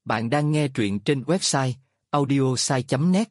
Bạn đang nghe truyện trên website audiosai.net.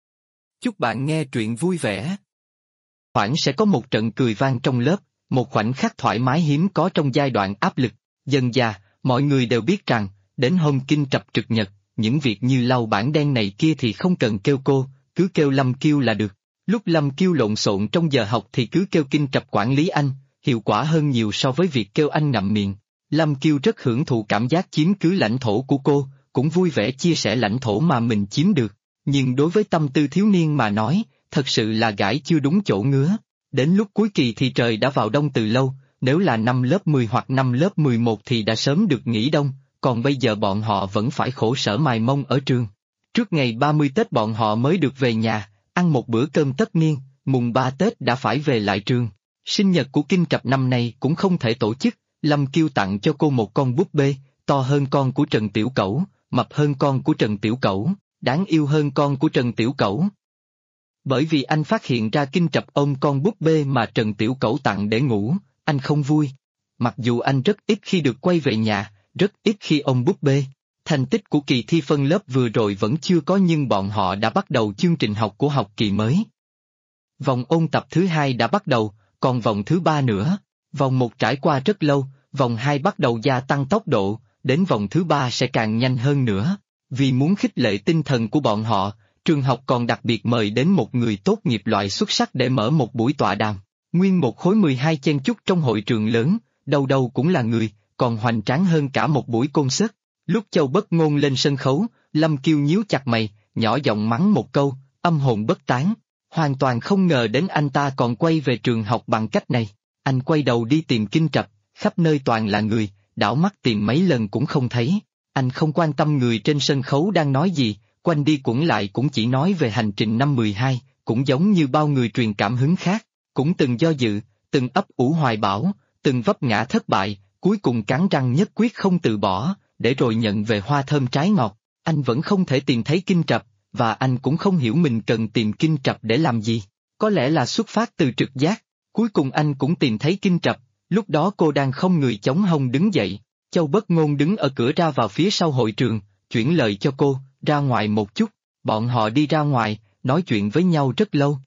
Chúc bạn nghe truyện vui vẻ. Thoảng sẽ có một trận cười vang trong lớp, một khoảnh khắc thoải mái hiếm có trong giai đoạn áp lực. Dần dà, mọi người đều biết rằng, đến hôm kinh trập trực nhật, những việc như lau bảng đen này kia thì không cần kêu cô, cứ kêu Lâm Kiêu là được. Lúc Lâm Kiêu lộn xộn trong giờ học thì cứ kêu kinh trập quản lý anh, hiệu quả hơn nhiều so với việc kêu anh ngậm miệng. Lâm Kiêu rất hưởng thụ cảm giác chiếm cứ lãnh thổ của cô, cũng vui vẻ chia sẻ lãnh thổ mà mình chiếm được. Nhưng đối với tâm tư thiếu niên mà nói, thật sự là gãi chưa đúng chỗ ngứa. Đến lúc cuối kỳ thì trời đã vào đông từ lâu, nếu là năm lớp 10 hoặc năm lớp 11 thì đã sớm được nghỉ đông, còn bây giờ bọn họ vẫn phải khổ sở mài mông ở trường. Trước ngày 30 Tết bọn họ mới được về nhà, ăn một bữa cơm tất niên, mùng 3 Tết đã phải về lại trường. Sinh nhật của Kinh Trập năm nay cũng không thể tổ chức, Lâm Kiêu tặng cho cô một con búp bê, to hơn con của Trần Tiểu Cẩu, mập hơn con của Trần Tiểu Cẩu, đáng yêu hơn con của Trần Tiểu Cẩu. Bởi vì anh phát hiện ra Kinh Trập ôm con búp bê mà Trần Tiểu Cẩu tặng để ngủ, anh không vui. Mặc dù anh rất ít khi được quay về nhà, rất ít khi ôm búp bê. Thành tích của kỳ thi phân lớp vừa rồi vẫn chưa có nhưng bọn họ đã bắt đầu chương trình học của học kỳ mới. Vòng ôn tập thứ 2 đã bắt đầu, còn vòng thứ 3 nữa. Vòng 1 trải qua rất lâu, vòng 2 bắt đầu gia tăng tốc độ, đến vòng thứ 3 sẽ càng nhanh hơn nữa. Vì muốn khích lệ tinh thần của bọn họ, trường học còn đặc biệt mời đến một người tốt nghiệp loại xuất sắc để mở một buổi tọa đàm. Nguyên một khối 12 chen chúc trong hội trường lớn, đâu đâu cũng là người, còn hoành tráng hơn cả một buổi concert. Lúc Châu Bất Ngôn lên sân khấu, Lâm Kiêu nhíu chặt mày, nhỏ giọng mắng một câu, âm hồn bất tán. Hoàn toàn không ngờ đến anh ta còn quay về trường học bằng cách này. Anh quay đầu đi tìm Kinh Trập, khắp nơi toàn là người, đảo mắt tìm mấy lần cũng không thấy. Anh không quan tâm người trên sân khấu đang nói gì, quanh đi quẩn lại cũng chỉ nói về hành trình năm 12, cũng giống như bao người truyền cảm hứng khác, cũng từng do dự, từng ấp ủ hoài bão, từng vấp ngã thất bại, cuối cùng cắn răng nhất quyết không từ bỏ, để rồi nhận về hoa thơm trái ngọt. Anh vẫn không thể tìm thấy Kinh Trập, và anh cũng không hiểu mình cần tìm Kinh Trập để làm gì. Có lẽ là xuất phát từ trực giác, cuối cùng anh cũng tìm thấy Kinh Trập, lúc đó cô đang không người chống hông đứng dậy. Châu Bất Ngôn đứng ở cửa ra vào phía sau hội trường, chuyển lời cho cô, ra ngoài một chút. Bọn họ đi ra ngoài, nói chuyện với nhau rất lâu.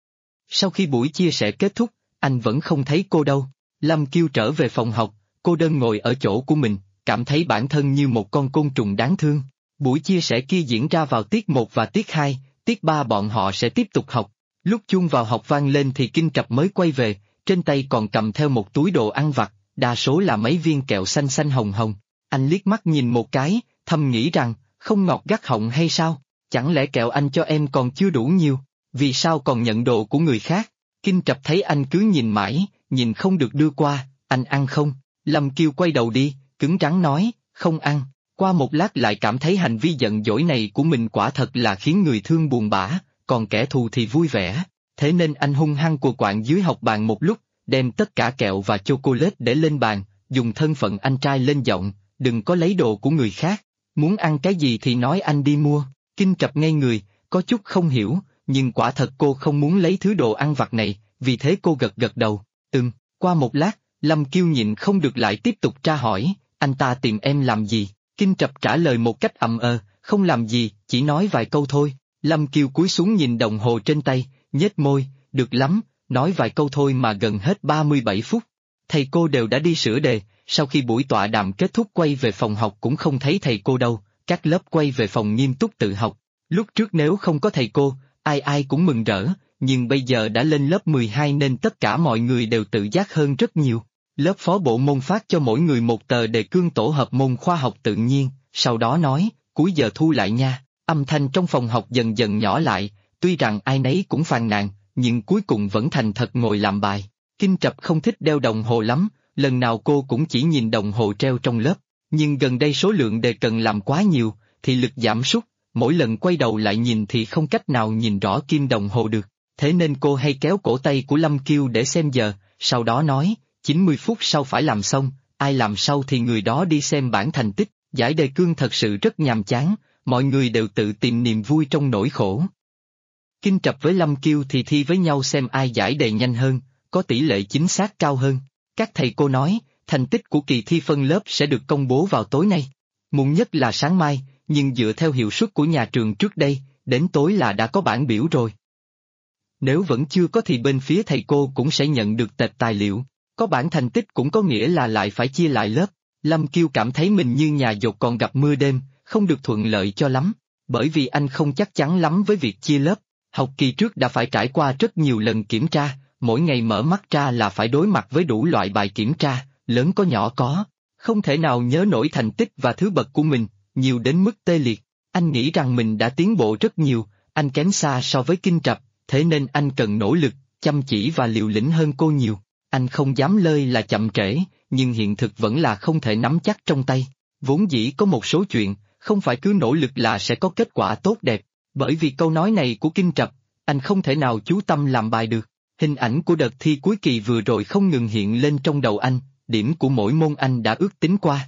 Sau khi buổi chia sẻ kết thúc, anh vẫn không thấy cô đâu. Lâm Kiêu trở về phòng học, cô đơn ngồi ở chỗ của mình, cảm thấy bản thân như một con côn trùng đáng thương. Buổi chia sẻ kia diễn ra vào tiết 1 và tiết 2, tiết 3 bọn họ sẽ tiếp tục học. Lúc chuông vào học vang lên thì Kinh Trập mới quay về, trên tay còn cầm theo một túi đồ ăn vặt, đa số là mấy viên kẹo xanh xanh hồng hồng. Anh liếc mắt nhìn một cái, thầm nghĩ rằng, không ngọt gắt họng hay sao? Chẳng lẽ kẹo anh cho em còn chưa đủ nhiều? Vì sao còn nhận đồ của người khác? Kinh Trập thấy anh cứ nhìn mãi, nhìn không được đưa qua, anh ăn không? Lâm Kiêu quay đầu đi, cứng rắn nói, không ăn. Qua một lát lại cảm thấy hành vi giận dỗi này của mình quả thật là khiến người thương buồn bã, còn kẻ thù thì vui vẻ. Thế nên anh hung hăng quờ quạng dưới học bàn một lúc, đem tất cả kẹo và chocolate để lên bàn, dùng thân phận anh trai lên giọng, đừng có lấy đồ của người khác, muốn ăn cái gì thì nói anh đi mua. Kinh Trập ngây người, có chút không hiểu, nhưng quả thật cô không muốn lấy thứ đồ ăn vặt này, vì thế cô gật gật đầu, Qua một lát, Lâm Kiêu nhịn không được lại tiếp tục tra hỏi, anh ta tìm em làm gì? Kinh Trập trả lời một cách không làm gì, chỉ nói vài câu thôi. Lâm Kiêu cúi xuống nhìn đồng hồ trên tay, nhếch môi, được lắm, nói vài câu thôi mà gần hết 37 phút. Thầy cô đều đã đi sửa đề, sau khi buổi tọa đàm kết thúc quay về phòng học cũng không thấy thầy cô đâu, các lớp quay về phòng nghiêm túc tự học. Lúc trước nếu không có thầy cô, ai ai cũng mừng rỡ, nhưng bây giờ đã lên lớp 12 nên tất cả mọi người đều tự giác hơn rất nhiều. Lớp phó bộ môn phát cho mỗi người một tờ đề cương tổ hợp môn khoa học tự nhiên, sau đó nói, cuối giờ thu lại nha. Âm thanh trong phòng học dần dần nhỏ lại, tuy rằng ai nấy cũng phàn nàn, nhưng cuối cùng vẫn thành thật ngồi làm bài. Kinh Trập không thích đeo đồng hồ lắm, lần nào cô cũng chỉ nhìn đồng hồ treo trong lớp, nhưng gần đây số lượng đề cần làm quá nhiều, thì lực giảm sút, mỗi lần quay đầu lại nhìn thì không cách nào nhìn rõ kim đồng hồ được, thế nên cô hay kéo cổ tay của Lâm Kiêu để xem giờ, sau đó nói, 90 phút sau phải làm xong, ai làm sau thì người đó đi xem bảng thành tích. Giải đề cương thật sự rất nhàm chán, mọi người đều tự tìm niềm vui trong nỗi khổ. Kinh Trập với Lâm Kiêu thì thi với nhau xem ai giải đề nhanh hơn, có tỷ lệ chính xác cao hơn. Các thầy cô nói, thành tích của kỳ thi phân lớp sẽ được công bố vào tối nay. Muộn nhất là sáng mai, nhưng dựa theo hiệu suất của nhà trường trước đây, đến tối là đã có bảng biểu rồi. Nếu vẫn chưa có thì bên phía thầy cô cũng sẽ nhận được tệp tài liệu, có bảng thành tích cũng có nghĩa là lại phải chia lại lớp. Lâm Kiêu cảm thấy mình như nhà dột còn gặp mưa đêm, không được thuận lợi cho lắm, bởi vì anh không chắc chắn lắm với việc chia lớp. Học kỳ trước đã phải trải qua rất nhiều lần kiểm tra, mỗi ngày mở mắt ra là phải đối mặt với đủ loại bài kiểm tra, lớn có nhỏ có, không thể nào nhớ nổi thành tích và thứ bậc của mình, nhiều đến mức tê liệt. Anh nghĩ rằng mình đã tiến bộ rất nhiều, anh kém xa so với Kinh Trập, thế nên anh cần nỗ lực, chăm chỉ và liều lĩnh hơn cô nhiều. Anh không dám lơi là chậm trễ, nhưng hiện thực vẫn là không thể nắm chắc trong tay. Vốn dĩ có một số chuyện, không phải cứ nỗ lực là sẽ có kết quả tốt đẹp. Bởi vì câu nói này của Kinh Trập, anh không thể nào chú tâm làm bài được. Hình ảnh của đợt thi cuối kỳ vừa rồi không ngừng hiện lên trong đầu anh, điểm của mỗi môn anh đã ước tính qua.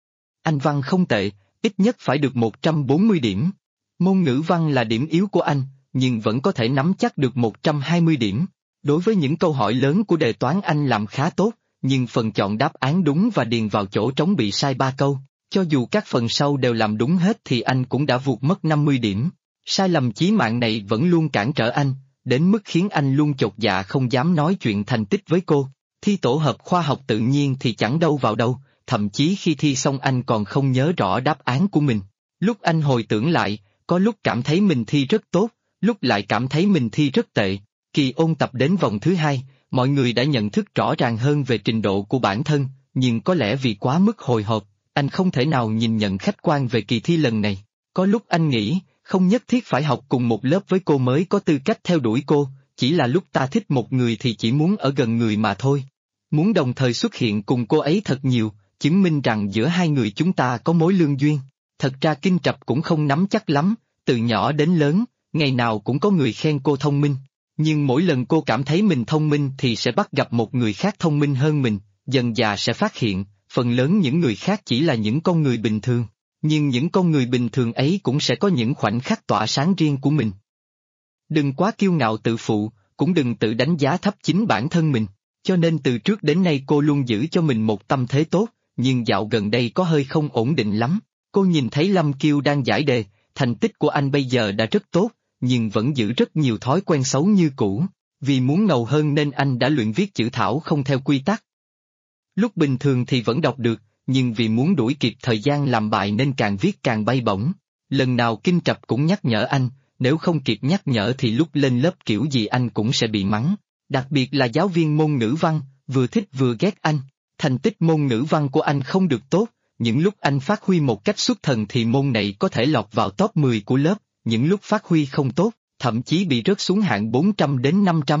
Anh văn không tệ, ít nhất phải được 140 điểm. Môn ngữ văn là điểm yếu của anh, nhưng vẫn có thể nắm chắc được 120 điểm. Đối với những câu hỏi lớn của đề toán anh làm khá tốt, nhưng phần chọn đáp án đúng và điền vào chỗ trống bị sai 3 câu. Cho dù các phần sau đều làm đúng hết thì anh cũng đã vụt mất 50 điểm. Sai lầm chí mạng này vẫn luôn cản trở anh, đến mức khiến anh luôn chột dạ không dám nói chuyện thành tích với cô. Thi tổ hợp khoa học tự nhiên thì chẳng đâu vào đâu, thậm chí khi thi xong anh còn không nhớ rõ đáp án của mình. Lúc anh hồi tưởng lại, có lúc cảm thấy mình thi rất tốt, lúc lại cảm thấy mình thi rất tệ. Kỳ ôn tập đến vòng thứ 2, mọi người đã nhận thức rõ ràng hơn về trình độ của bản thân, nhưng có lẽ vì quá mức hồi hộp, anh không thể nào nhìn nhận khách quan về kỳ thi lần này. Có lúc anh nghĩ, không nhất thiết phải học cùng một lớp với cô mới có tư cách theo đuổi cô, chỉ là lúc ta thích một người thì chỉ muốn ở gần người mà thôi. Muốn đồng thời xuất hiện cùng cô ấy thật nhiều, chứng minh rằng giữa hai người chúng ta có mối lương duyên. Thật ra Kinh Trập cũng không nắm chắc lắm, từ nhỏ đến lớn, ngày nào cũng có người khen cô thông minh. Nhưng mỗi lần cô cảm thấy mình thông minh thì sẽ bắt gặp một người khác thông minh hơn mình, dần dà sẽ phát hiện, phần lớn những người khác chỉ là những con người bình thường. Nhưng những con người bình thường ấy cũng sẽ có những khoảnh khắc tỏa sáng riêng của mình. Đừng quá kiêu ngạo tự phụ, cũng đừng tự đánh giá thấp chính bản thân mình. Cho nên từ trước đến nay cô luôn giữ cho mình một tâm thế tốt, nhưng dạo gần đây có hơi không ổn định lắm. Cô nhìn thấy Lâm Kiêu đang giải đề, thành tích của anh bây giờ đã rất tốt, nhưng vẫn giữ rất nhiều thói quen xấu như cũ. Vì muốn ngầu hơn nên anh đã luyện viết chữ thảo không theo quy tắc. Lúc bình thường thì vẫn đọc được, nhưng vì muốn đuổi kịp thời gian làm bài nên càng viết càng bay bổng. Lần nào Kinh Trập cũng nhắc nhở anh, nếu không kịp nhắc nhở thì lúc lên lớp kiểu gì anh cũng sẽ bị mắng. Đặc biệt là giáo viên môn ngữ văn, vừa thích vừa ghét anh. Thành tích môn ngữ văn của anh không được tốt, những lúc anh phát huy một cách xuất thần thì môn này có thể lọt vào top 10 của lớp, những lúc phát huy không tốt, thậm chí bị rớt xuống hạng 400 đến 500.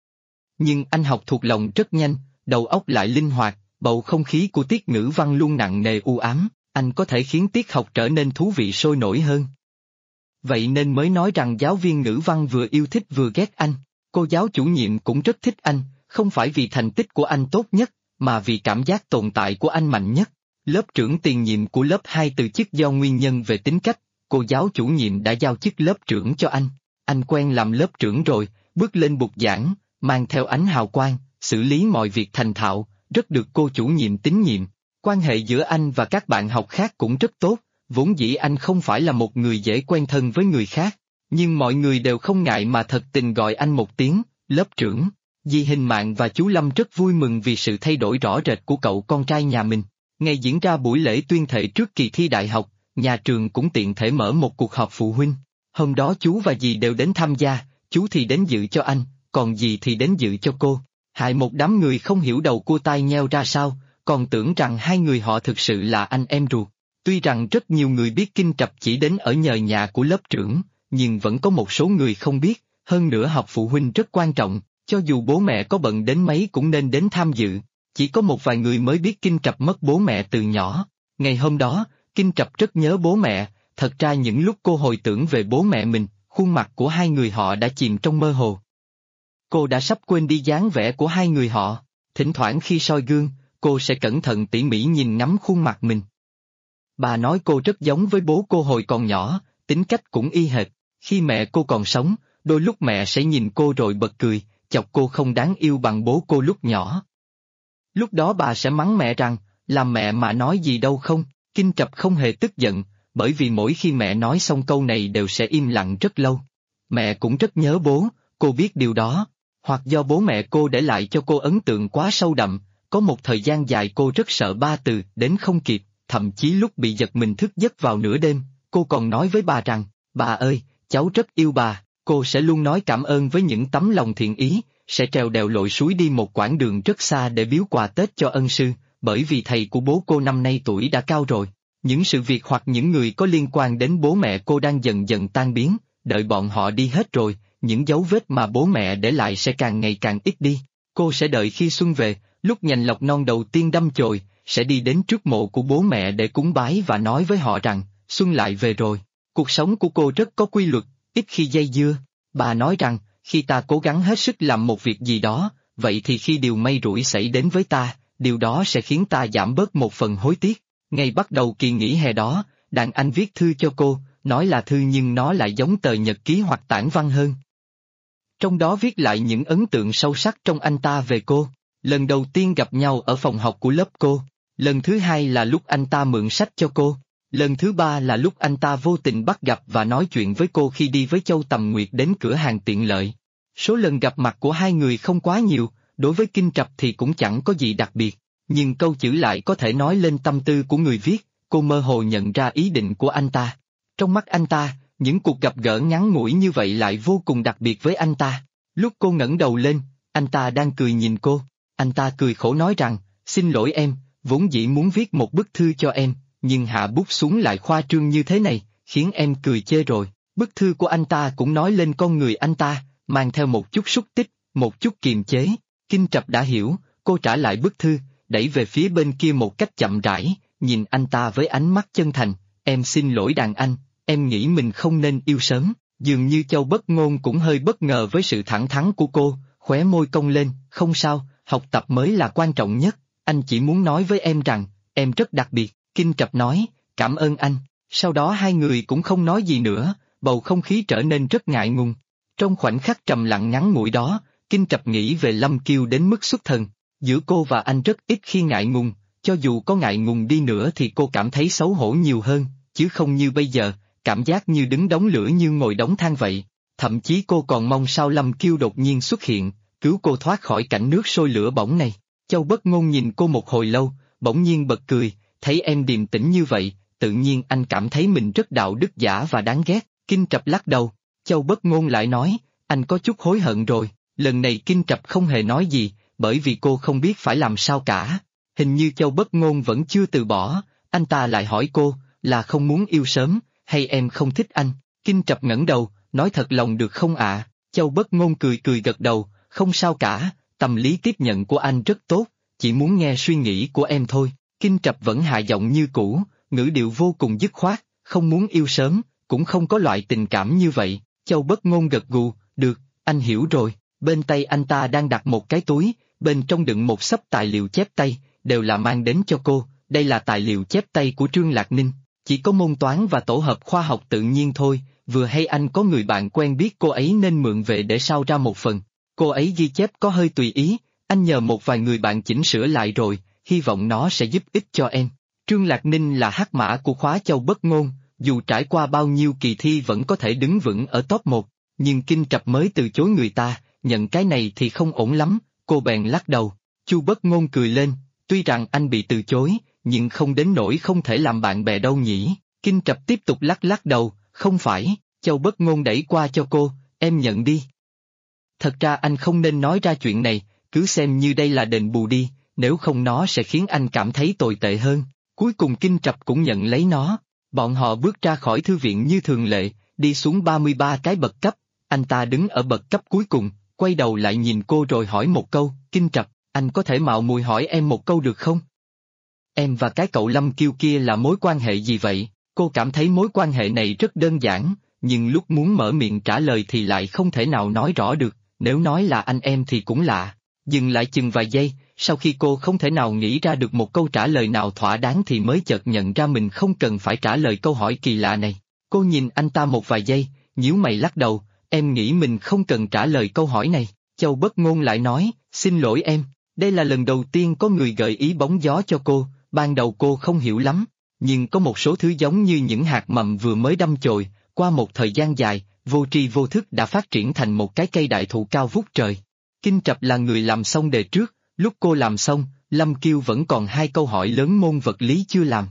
Nhưng anh học thuộc lòng rất nhanh, đầu óc lại linh hoạt, bầu không khí của tiết ngữ văn luôn nặng nề u ám, anh có thể khiến tiết học trở nên thú vị sôi nổi hơn. Vậy nên mới nói rằng giáo viên ngữ văn vừa yêu thích vừa ghét anh. Cô giáo chủ nhiệm cũng rất thích anh, không phải vì thành tích của anh tốt nhất, mà vì cảm giác tồn tại của anh mạnh nhất. Lớp trưởng tiền nhiệm của lớp 2 từ chức do nguyên nhân về tính cách, cô giáo chủ nhiệm đã giao chức lớp trưởng cho anh. Anh quen làm lớp trưởng rồi, bước lên bục giảng, mang theo ánh hào quang, xử lý mọi việc thành thạo, rất được cô chủ nhiệm tín nhiệm. Quan hệ giữa anh và các bạn học khác cũng rất tốt, vốn dĩ anh không phải là một người dễ quen thân với người khác. Nhưng mọi người đều không ngại mà thật tình gọi anh một tiếng, lớp trưởng. Dì Hình Mạn và chú Lâm rất vui mừng vì sự thay đổi rõ rệt của cậu con trai nhà mình. Ngày diễn ra buổi lễ tuyên thệ trước kỳ thi đại học, nhà trường cũng tiện thể mở một cuộc họp phụ huynh. Hôm đó chú và dì đều đến tham gia, chú thì đến dự cho anh, còn dì thì đến dự cho cô. Hại một đám người không hiểu đầu cua tai nheo ra sao, còn tưởng rằng hai người họ thực sự là anh em ruột. Tuy rằng rất nhiều người biết Kinh Trập chỉ đến ở nhờ nhà của lớp trưởng, nhưng vẫn có một số người không biết, hơn nữa họp phụ huynh rất quan trọng, cho dù bố mẹ có bận đến mấy cũng nên đến tham dự. Chỉ có một vài người mới biết Kinh Trập mất bố mẹ từ nhỏ. Ngày hôm đó, Kinh Trập rất nhớ bố mẹ, thật ra những lúc cô hồi tưởng về bố mẹ mình, khuôn mặt của hai người họ đã chìm trong mơ hồ. Cô đã sắp quên đi dáng vẻ của hai người họ, thỉnh thoảng khi soi gương, cô sẽ cẩn thận tỉ mỉ nhìn ngắm khuôn mặt mình. Bà nói cô rất giống với bố cô hồi còn nhỏ, tính cách cũng y hệt. Khi mẹ cô còn sống, đôi lúc mẹ sẽ nhìn cô rồi bật cười, chọc cô không đáng yêu bằng bố cô lúc nhỏ. Lúc đó bà sẽ mắng mẹ rằng, làm mẹ mà nói gì đâu không, Kinh Trập không hề tức giận, bởi vì mỗi khi mẹ nói xong câu này đều sẽ im lặng rất lâu. Mẹ cũng rất nhớ bố, cô biết điều đó. Hoặc do bố mẹ cô để lại cho cô ấn tượng quá sâu đậm, có một thời gian dài cô rất sợ ba từ đến không kịp, thậm chí lúc bị giật mình thức giấc vào nửa đêm, cô còn nói với bà rằng, bà ơi, cháu rất yêu bà, cô sẽ luôn nói cảm ơn với những tấm lòng thiện ý, sẽ trèo đèo lội suối đi một quãng đường rất xa để biếu quà Tết cho ân sư, bởi vì thầy của bố cô năm nay tuổi đã cao rồi. Những sự việc hoặc những người có liên quan đến bố mẹ cô đang dần dần tan biến, đợi bọn họ đi hết rồi, những dấu vết mà bố mẹ để lại sẽ càng ngày càng ít đi. Cô sẽ đợi khi xuân về, lúc nhành lọc non đầu tiên đâm chồi, sẽ đi đến trước mộ của bố mẹ để cúng bái và nói với họ rằng, xuân lại về rồi. Cuộc sống của cô rất có quy luật, ít khi dây dưa. Bà nói rằng, khi ta cố gắng hết sức làm một việc gì đó, vậy thì khi điều may rủi xảy đến với ta, điều đó sẽ khiến ta giảm bớt một phần hối tiếc. Ngay bắt đầu kỳ nghỉ hè đó, đàn anh viết thư cho cô, nói là thư nhưng nó lại giống tờ nhật ký hoặc tản văn hơn. Trong đó viết lại những ấn tượng sâu sắc trong anh ta về cô. Lần đầu tiên gặp nhau ở phòng học của lớp cô. Lần thứ hai là lúc anh ta mượn sách cho cô. Lần thứ ba là lúc anh ta vô tình bắt gặp và nói chuyện với cô khi đi với Châu Tầm Nguyệt đến cửa hàng tiện lợi. Số lần gặp mặt của hai người không quá nhiều, đối với Kinh Trập thì cũng chẳng có gì đặc biệt. Nhưng câu chữ lại có thể nói lên tâm tư của người viết, cô mơ hồ nhận ra ý định của anh ta. Trong mắt anh ta, những cuộc gặp gỡ ngắn ngủi như vậy lại vô cùng đặc biệt với anh ta. Lúc cô ngẩng đầu lên, anh ta đang cười nhìn cô. Anh ta cười khổ nói rằng, xin lỗi em, vốn dĩ muốn viết một bức thư cho em, nhưng hạ bút xuống lại khoa trương như thế này, khiến em cười chê rồi. Bức thư của anh ta cũng nói lên con người anh ta, mang theo một chút xúc tích, một chút kiềm chế. Kinh Trập đã hiểu, cô trả lại bức thư, đẩy về phía bên kia một cách chậm rãi, nhìn anh ta với ánh mắt chân thành, em xin lỗi đàn anh, em nghĩ mình không nên yêu sớm. Dường như Châu Bất Ngôn cũng hơi bất ngờ với sự thẳng thắn của cô, khóe môi cong lên, không sao, học tập mới là quan trọng nhất, anh chỉ muốn nói với em rằng, em rất đặc biệt. Kinh Trập nói, cảm ơn anh. Sau đó hai người cũng không nói gì nữa, bầu không khí trở nên rất ngại ngùng. Trong khoảnh khắc trầm lặng ngắn ngủi đó, Kinh Trập nghĩ về Lâm Kiêu đến mức xuất thần. Giữa cô và anh rất ít khi ngại ngùng, cho dù có ngại ngùng đi nữa thì cô cảm thấy xấu hổ nhiều hơn, chứ không như bây giờ, cảm giác như đứng đống lửa như ngồi đống than vậy. Thậm chí cô còn mong sao Lâm Kiêu đột nhiên xuất hiện, cứu cô thoát khỏi cảnh nước sôi lửa bỏng này. Châu Bất Ngôn nhìn cô một hồi lâu, bỗng nhiên bật cười, thấy em điềm tĩnh như vậy, tự nhiên anh cảm thấy mình rất đạo đức giả và đáng ghét. Kinh Trập lắc đầu, Châu Bất Ngôn lại nói, anh có chút hối hận rồi. Lần này Kinh Trập không hề nói gì, bởi vì cô không biết phải làm sao cả. Hình như Châu Bất Ngôn vẫn chưa từ bỏ, anh ta lại hỏi cô, là không muốn yêu sớm, hay em không thích anh? Kinh Trập ngẩng đầu, nói thật lòng được không ạ? Châu Bất Ngôn cười cười gật đầu, không sao cả, tâm lý tiếp nhận của anh rất tốt, chỉ muốn nghe suy nghĩ của em thôi. Kinh Trập vẫn hạ giọng như cũ, ngữ điệu vô cùng dứt khoát, không muốn yêu sớm, cũng không có loại tình cảm như vậy. Châu Bất Ngôn gật gù, được, anh hiểu rồi. Bên tay anh ta đang đặt một cái túi, bên trong đựng một xấp tài liệu chép tay, đều là mang đến cho cô. Đây là tài liệu chép tay của Trương Lạc Ninh, chỉ có môn toán và tổ hợp khoa học tự nhiên thôi, vừa hay anh có người bạn quen biết cô ấy nên mượn về để sao ra một phần. Cô ấy ghi chép có hơi tùy ý, anh nhờ một vài người bạn chỉnh sửa lại rồi, hy vọng nó sẽ giúp ích cho em. Trương Lạc Ninh là hắc mã của khóa Châu Bất Ngôn, dù trải qua bao nhiêu kỳ thi vẫn có thể đứng vững ở top 1, nhưng Kinh Trập mới từ chối người ta, nhận cái này thì không ổn lắm, cô bèn lắc đầu. Chu Bất Ngôn cười lên, tuy rằng anh bị từ chối, nhưng không đến nỗi không thể làm bạn bè đâu nhỉ. Kinh Trập tiếp tục lắc lắc đầu, không phải. Châu Bất Ngôn đẩy qua cho cô, em nhận đi. Thật ra anh không nên nói ra chuyện này, cứ xem như đây là đền bù đi, nếu không nó sẽ khiến anh cảm thấy tồi tệ hơn. Cuối cùng Kinh Trập cũng nhận lấy nó. Bọn họ bước ra khỏi thư viện như thường lệ, đi xuống 33 cái bậc cấp. Anh ta đứng ở bậc cấp cuối cùng, quay đầu lại nhìn cô rồi hỏi một câu, Kinh Trập, anh có thể mạo muội hỏi em một câu được không? Em và cái cậu Lâm Kiêu kia là mối quan hệ gì vậy? Cô cảm thấy mối quan hệ này rất đơn giản, nhưng lúc muốn mở miệng trả lời thì lại không thể nào nói rõ được, nếu nói là anh em thì cũng lạ. Dừng lại chừng vài giây, sau khi cô không thể nào nghĩ ra được một câu trả lời nào thỏa đáng thì mới chợt nhận ra mình không cần phải trả lời câu hỏi kỳ lạ này. Cô nhìn anh ta một vài giây, nhíu mày lắc đầu, em nghĩ mình không cần trả lời câu hỏi này. Châu Bất Ngôn lại nói, xin lỗi em, đây là lần đầu tiên có người gợi ý bóng gió cho cô, ban đầu cô không hiểu lắm, nhưng có một số thứ giống như những hạt mầm vừa mới đâm chồi, qua một thời gian dài, vô tri vô thức đã phát triển thành một cái cây đại thụ cao vút trời. Kinh Trập là người làm xong đề trước, lúc cô làm xong, Lâm Kiêu vẫn còn 2 câu hỏi lớn môn vật lý chưa làm.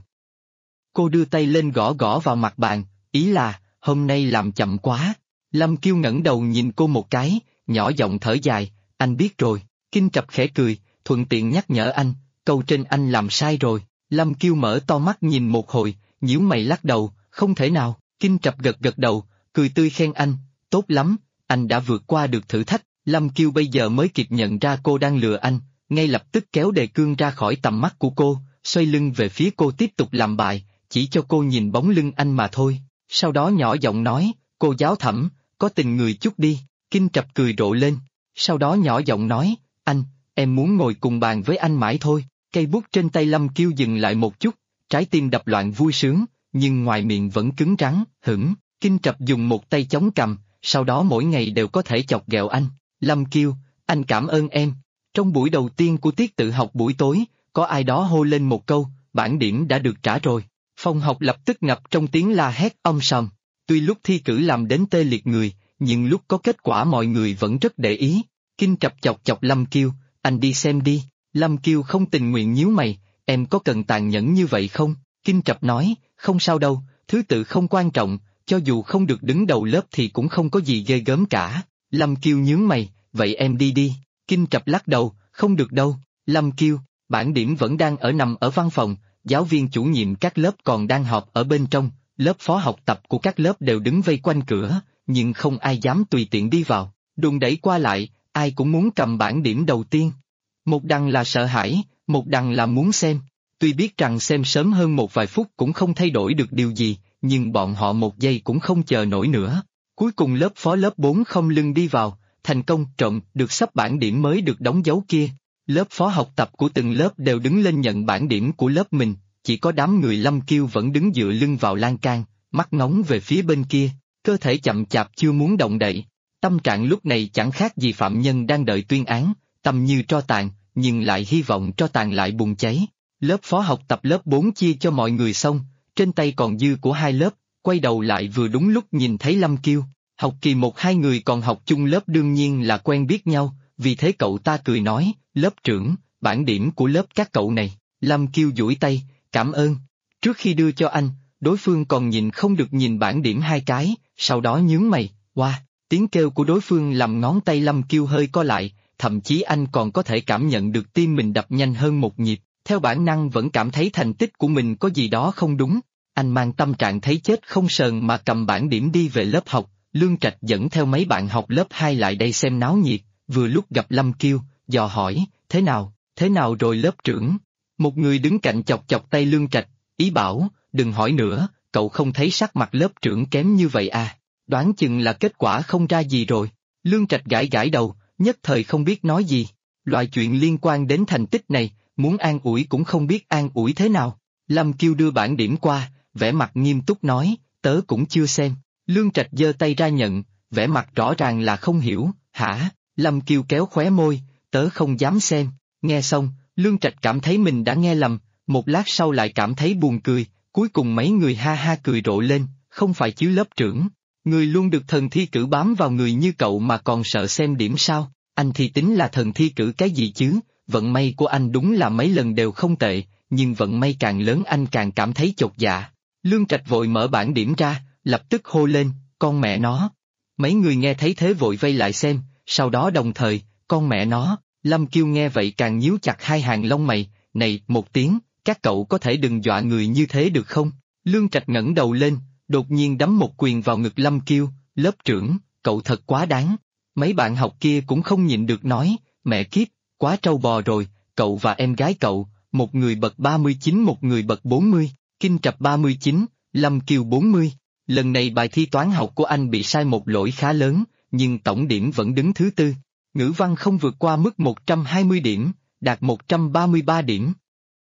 Cô đưa tay lên gõ gõ vào mặt bàn, ý là, hôm nay làm chậm quá. Lâm Kiêu ngẩng đầu nhìn cô một cái, nhỏ giọng thở dài, anh biết rồi. Kinh Trập khẽ cười, thuận tiện nhắc nhở anh, câu trên anh làm sai rồi. Lâm Kiêu mở to mắt nhìn một hồi, nhíu mày lắc đầu, không thể nào. Kinh Trập gật gật đầu, cười tươi khen anh, tốt lắm, anh đã vượt qua được thử thách. Lâm Kiêu bây giờ mới kịp nhận ra cô đang lừa anh, ngay lập tức kéo đề cương ra khỏi tầm mắt của cô, xoay lưng về phía cô tiếp tục làm bài, chỉ cho cô nhìn bóng lưng anh mà thôi. Sau đó nhỏ giọng nói, cô giáo Thẩm, có tình người chút đi. Kinh Trập cười rộ lên, sau đó nhỏ giọng nói, anh, em muốn ngồi cùng bàn với anh mãi thôi. Cây bút trên tay Lâm Kiêu dừng lại một chút, trái tim đập loạn vui sướng, nhưng ngoài miệng vẫn cứng rắn, hửng. Kinh Trập dùng một tay chống cằm, sau đó mỗi ngày đều có thể chọc ghẹo anh. Lâm Kiêu, anh cảm ơn em. Trong buổi đầu tiên của tiết tự học buổi tối, có ai đó hô lên một câu, bảng điểm đã được trả rồi. Phòng học lập tức ngập trong tiếng la hét om sòm. Tuy lúc thi cử làm đến tê liệt người, nhưng lúc có kết quả mọi người vẫn rất để ý. Kinh Trập chọc chọc Lâm Kiêu, anh đi xem đi. Lâm Kiêu không tình nguyện nhíu mày, em có cần tàn nhẫn như vậy không? Kinh Trập nói, không sao đâu, thứ tự không quan trọng, cho dù không được đứng đầu lớp thì cũng không có gì ghê gớm cả. Lâm Kiêu nhướng mày, vậy em đi đi. Kinh Trập lắc đầu, không được đâu. Lâm Kiêu, bảng điểm vẫn đang nằm ở văn phòng, giáo viên chủ nhiệm các lớp còn đang họp ở bên trong, lớp phó học tập của các lớp đều đứng vây quanh cửa, nhưng không ai dám tùy tiện đi vào, đùn đẩy qua lại, ai cũng muốn cầm bảng điểm đầu tiên. Một đằng là sợ hãi, một đằng là muốn xem. Tuy biết rằng xem sớm hơn một vài phút cũng không thay đổi được điều gì, nhưng bọn họ một giây cũng không chờ nổi nữa. Cuối cùng lớp phó lớp 4 không lưng đi vào, thành công trộm được sắp bảng điểm mới được đóng dấu kia. Lớp phó học tập của từng lớp đều đứng lên nhận bảng điểm của lớp mình, chỉ có đám người Lâm Kiêu vẫn đứng dựa lưng vào lan can, mắt ngóng về phía bên kia, cơ thể chậm chạp chưa muốn động đậy. Tâm trạng lúc này chẳng khác gì phạm nhân đang đợi tuyên án, tâm như tro tàn, nhưng lại hy vọng tro tàn lại bùng cháy. Lớp phó học tập lớp 4 chia cho mọi người xong, trên tay còn dư của 2 lớp, quay đầu lại vừa đúng lúc nhìn thấy Lâm Kiêu. Học kỳ 1-2 người còn học chung lớp đương nhiên là quen biết nhau, vì thế cậu ta cười nói, lớp trưởng, bảng điểm của lớp các cậu này. Lâm Kiêu duỗi tay, cảm ơn. Trước khi đưa cho anh, đối phương còn nhìn không được nhìn bảng điểm 2 cái, sau đó nhướng mày, tiếng kêu của đối phương làm ngón tay Lâm Kiêu hơi co lại, thậm chí anh còn có thể cảm nhận được tim mình đập nhanh hơn một nhịp, theo bản năng vẫn cảm thấy thành tích của mình có gì đó không đúng. Anh mang tâm trạng thấy chết không sờn mà cầm bảng điểm đi về lớp học. Lương Trạch dẫn theo mấy bạn học lớp 2 lại đây xem náo nhiệt, vừa lúc gặp Lâm Kiêu, dò hỏi, thế nào rồi lớp trưởng? Một người đứng cạnh chọc chọc tay Lương Trạch, ý bảo, đừng hỏi nữa, cậu không thấy sắc mặt lớp trưởng kém như vậy à, đoán chừng là kết quả không ra gì rồi. Lương Trạch gãi gãi đầu, nhất thời không biết nói gì, loại chuyện liên quan đến thành tích này, muốn an ủi cũng không biết an ủi thế nào. Lâm Kiêu đưa bảng điểm qua, vẻ mặt nghiêm túc nói, tớ cũng chưa xem. Lương Trạch giơ tay ra nhận, vẻ mặt rõ ràng là không hiểu, hả? Lâm Kiêu kéo khóe môi, tớ không dám xem. Nghe xong, Lương Trạch cảm thấy mình đã nghe lầm, một lát sau lại cảm thấy buồn cười, cuối cùng mấy người ha ha cười rộ lên, không phải chứ lớp trưởng. Người luôn được thần thi cử bám vào người như cậu mà còn sợ xem điểm sao? Anh thì tính là thần thi cử cái gì chứ? Vận may của anh đúng là mấy lần đều không tệ, nhưng vận may càng lớn anh càng cảm thấy chột dạ. Lương Trạch vội mở bảng điểm ra, lập tức hô lên, con mẹ nó. Mấy người nghe thấy thế vội vây lại xem, sau đó đồng thời, con mẹ nó. Lâm Kiêu nghe vậy càng nhíu chặt hai hàng lông mày, này, một tiếng, các cậu có thể đừng dọa người như thế được không? Lương Trạch ngẩng đầu lên, đột nhiên đấm một quyền vào ngực Lâm Kiêu, lớp trưởng, cậu thật quá đáng. Mấy bạn học kia cũng không nhịn được nói, mẹ kiếp, quá trâu bò rồi, cậu và em gái cậu, một người bậc 39 một người bậc 40, Kinh Trập 39, Lâm Kiêu 40. Lần này bài thi toán học của anh bị sai một lỗi khá lớn, nhưng tổng điểm vẫn đứng thứ 4. Ngữ văn không vượt qua mức 120 điểm, đạt 133 điểm.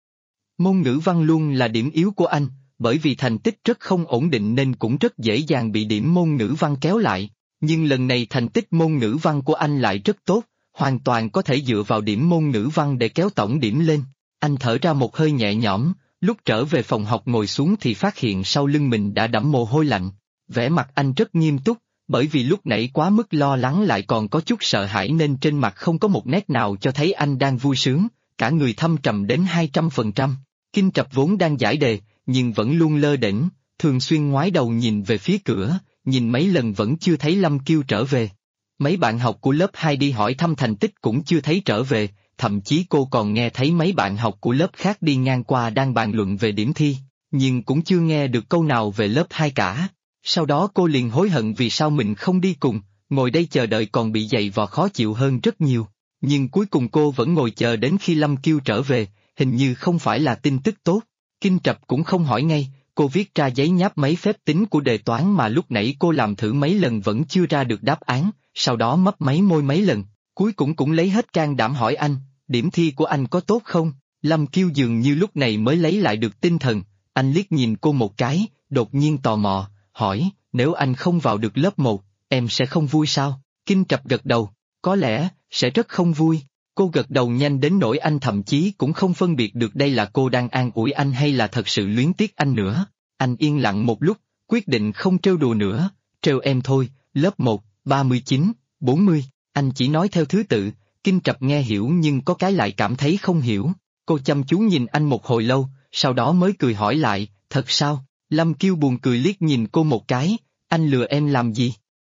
Môn ngữ văn luôn là điểm yếu của anh, bởi vì thành tích rất không ổn định nên cũng rất dễ dàng bị điểm môn ngữ văn kéo lại. Nhưng lần này thành tích môn ngữ văn của anh lại rất tốt, hoàn toàn có thể dựa vào điểm môn ngữ văn để kéo tổng điểm lên. Anh thở ra một hơi nhẹ nhõm, Lúc trở về phòng học ngồi xuống thì phát hiện sau lưng mình đã đẫm mồ hôi lạnh. Vẻ mặt anh rất nghiêm túc, bởi vì lúc nãy quá mức lo lắng lại còn có chút sợ hãi nên trên mặt không có một nét nào cho thấy anh đang vui sướng, cả người thâm trầm đến 200%. Kinh Trập vốn đang giải đề, nhưng vẫn luôn lơ đễnh, thường xuyên ngoái đầu nhìn về phía cửa, nhìn mấy lần vẫn chưa thấy Lâm Kiêu trở về. Mấy bạn học của lớp 2 đi hỏi thăm thành tích cũng chưa thấy trở về, thậm chí cô còn nghe thấy mấy bạn học của lớp khác đi ngang qua đang bàn luận về điểm thi, nhưng cũng chưa nghe được câu nào về lớp 2 cả. Sau đó cô liền hối hận vì sao mình không đi cùng, ngồi đây chờ đợi còn bị giày vò khó chịu hơn rất nhiều. Nhưng cuối cùng cô vẫn ngồi chờ đến khi Lâm Kiêu trở về, hình như không phải là tin tức tốt. Kinh Trập cũng không hỏi ngay, cô viết ra giấy nháp mấy phép tính của đề toán mà lúc nãy cô làm thử mấy lần vẫn chưa ra được đáp án, sau đó mấp máy môi mấy lần, cuối cùng cũng lấy hết can đảm hỏi anh, điểm thi của anh có tốt không? Lâm Kiêu dường như lúc này mới lấy lại được tinh thần, anh liếc nhìn cô một cái, đột nhiên tò mò, hỏi, nếu anh không vào được lớp 1, em sẽ không vui sao? Kinh Trập gật đầu, có lẽ, sẽ rất không vui. Cô gật đầu nhanh đến nỗi anh thậm chí cũng không phân biệt được đây là cô đang an ủi anh hay là thật sự luyến tiếc anh nữa. Anh yên lặng một lúc, quyết định không trêu đùa nữa, trêu em thôi, lớp 1, 39, 40, anh chỉ nói theo thứ tự, Kinh Trập nghe hiểu nhưng có cái lại cảm thấy không hiểu. Cô chăm chú nhìn anh một hồi lâu, sau đó mới cười hỏi lại, thật sao? Lâm Kiêu buồn cười liếc nhìn cô một cái, anh lừa em làm gì?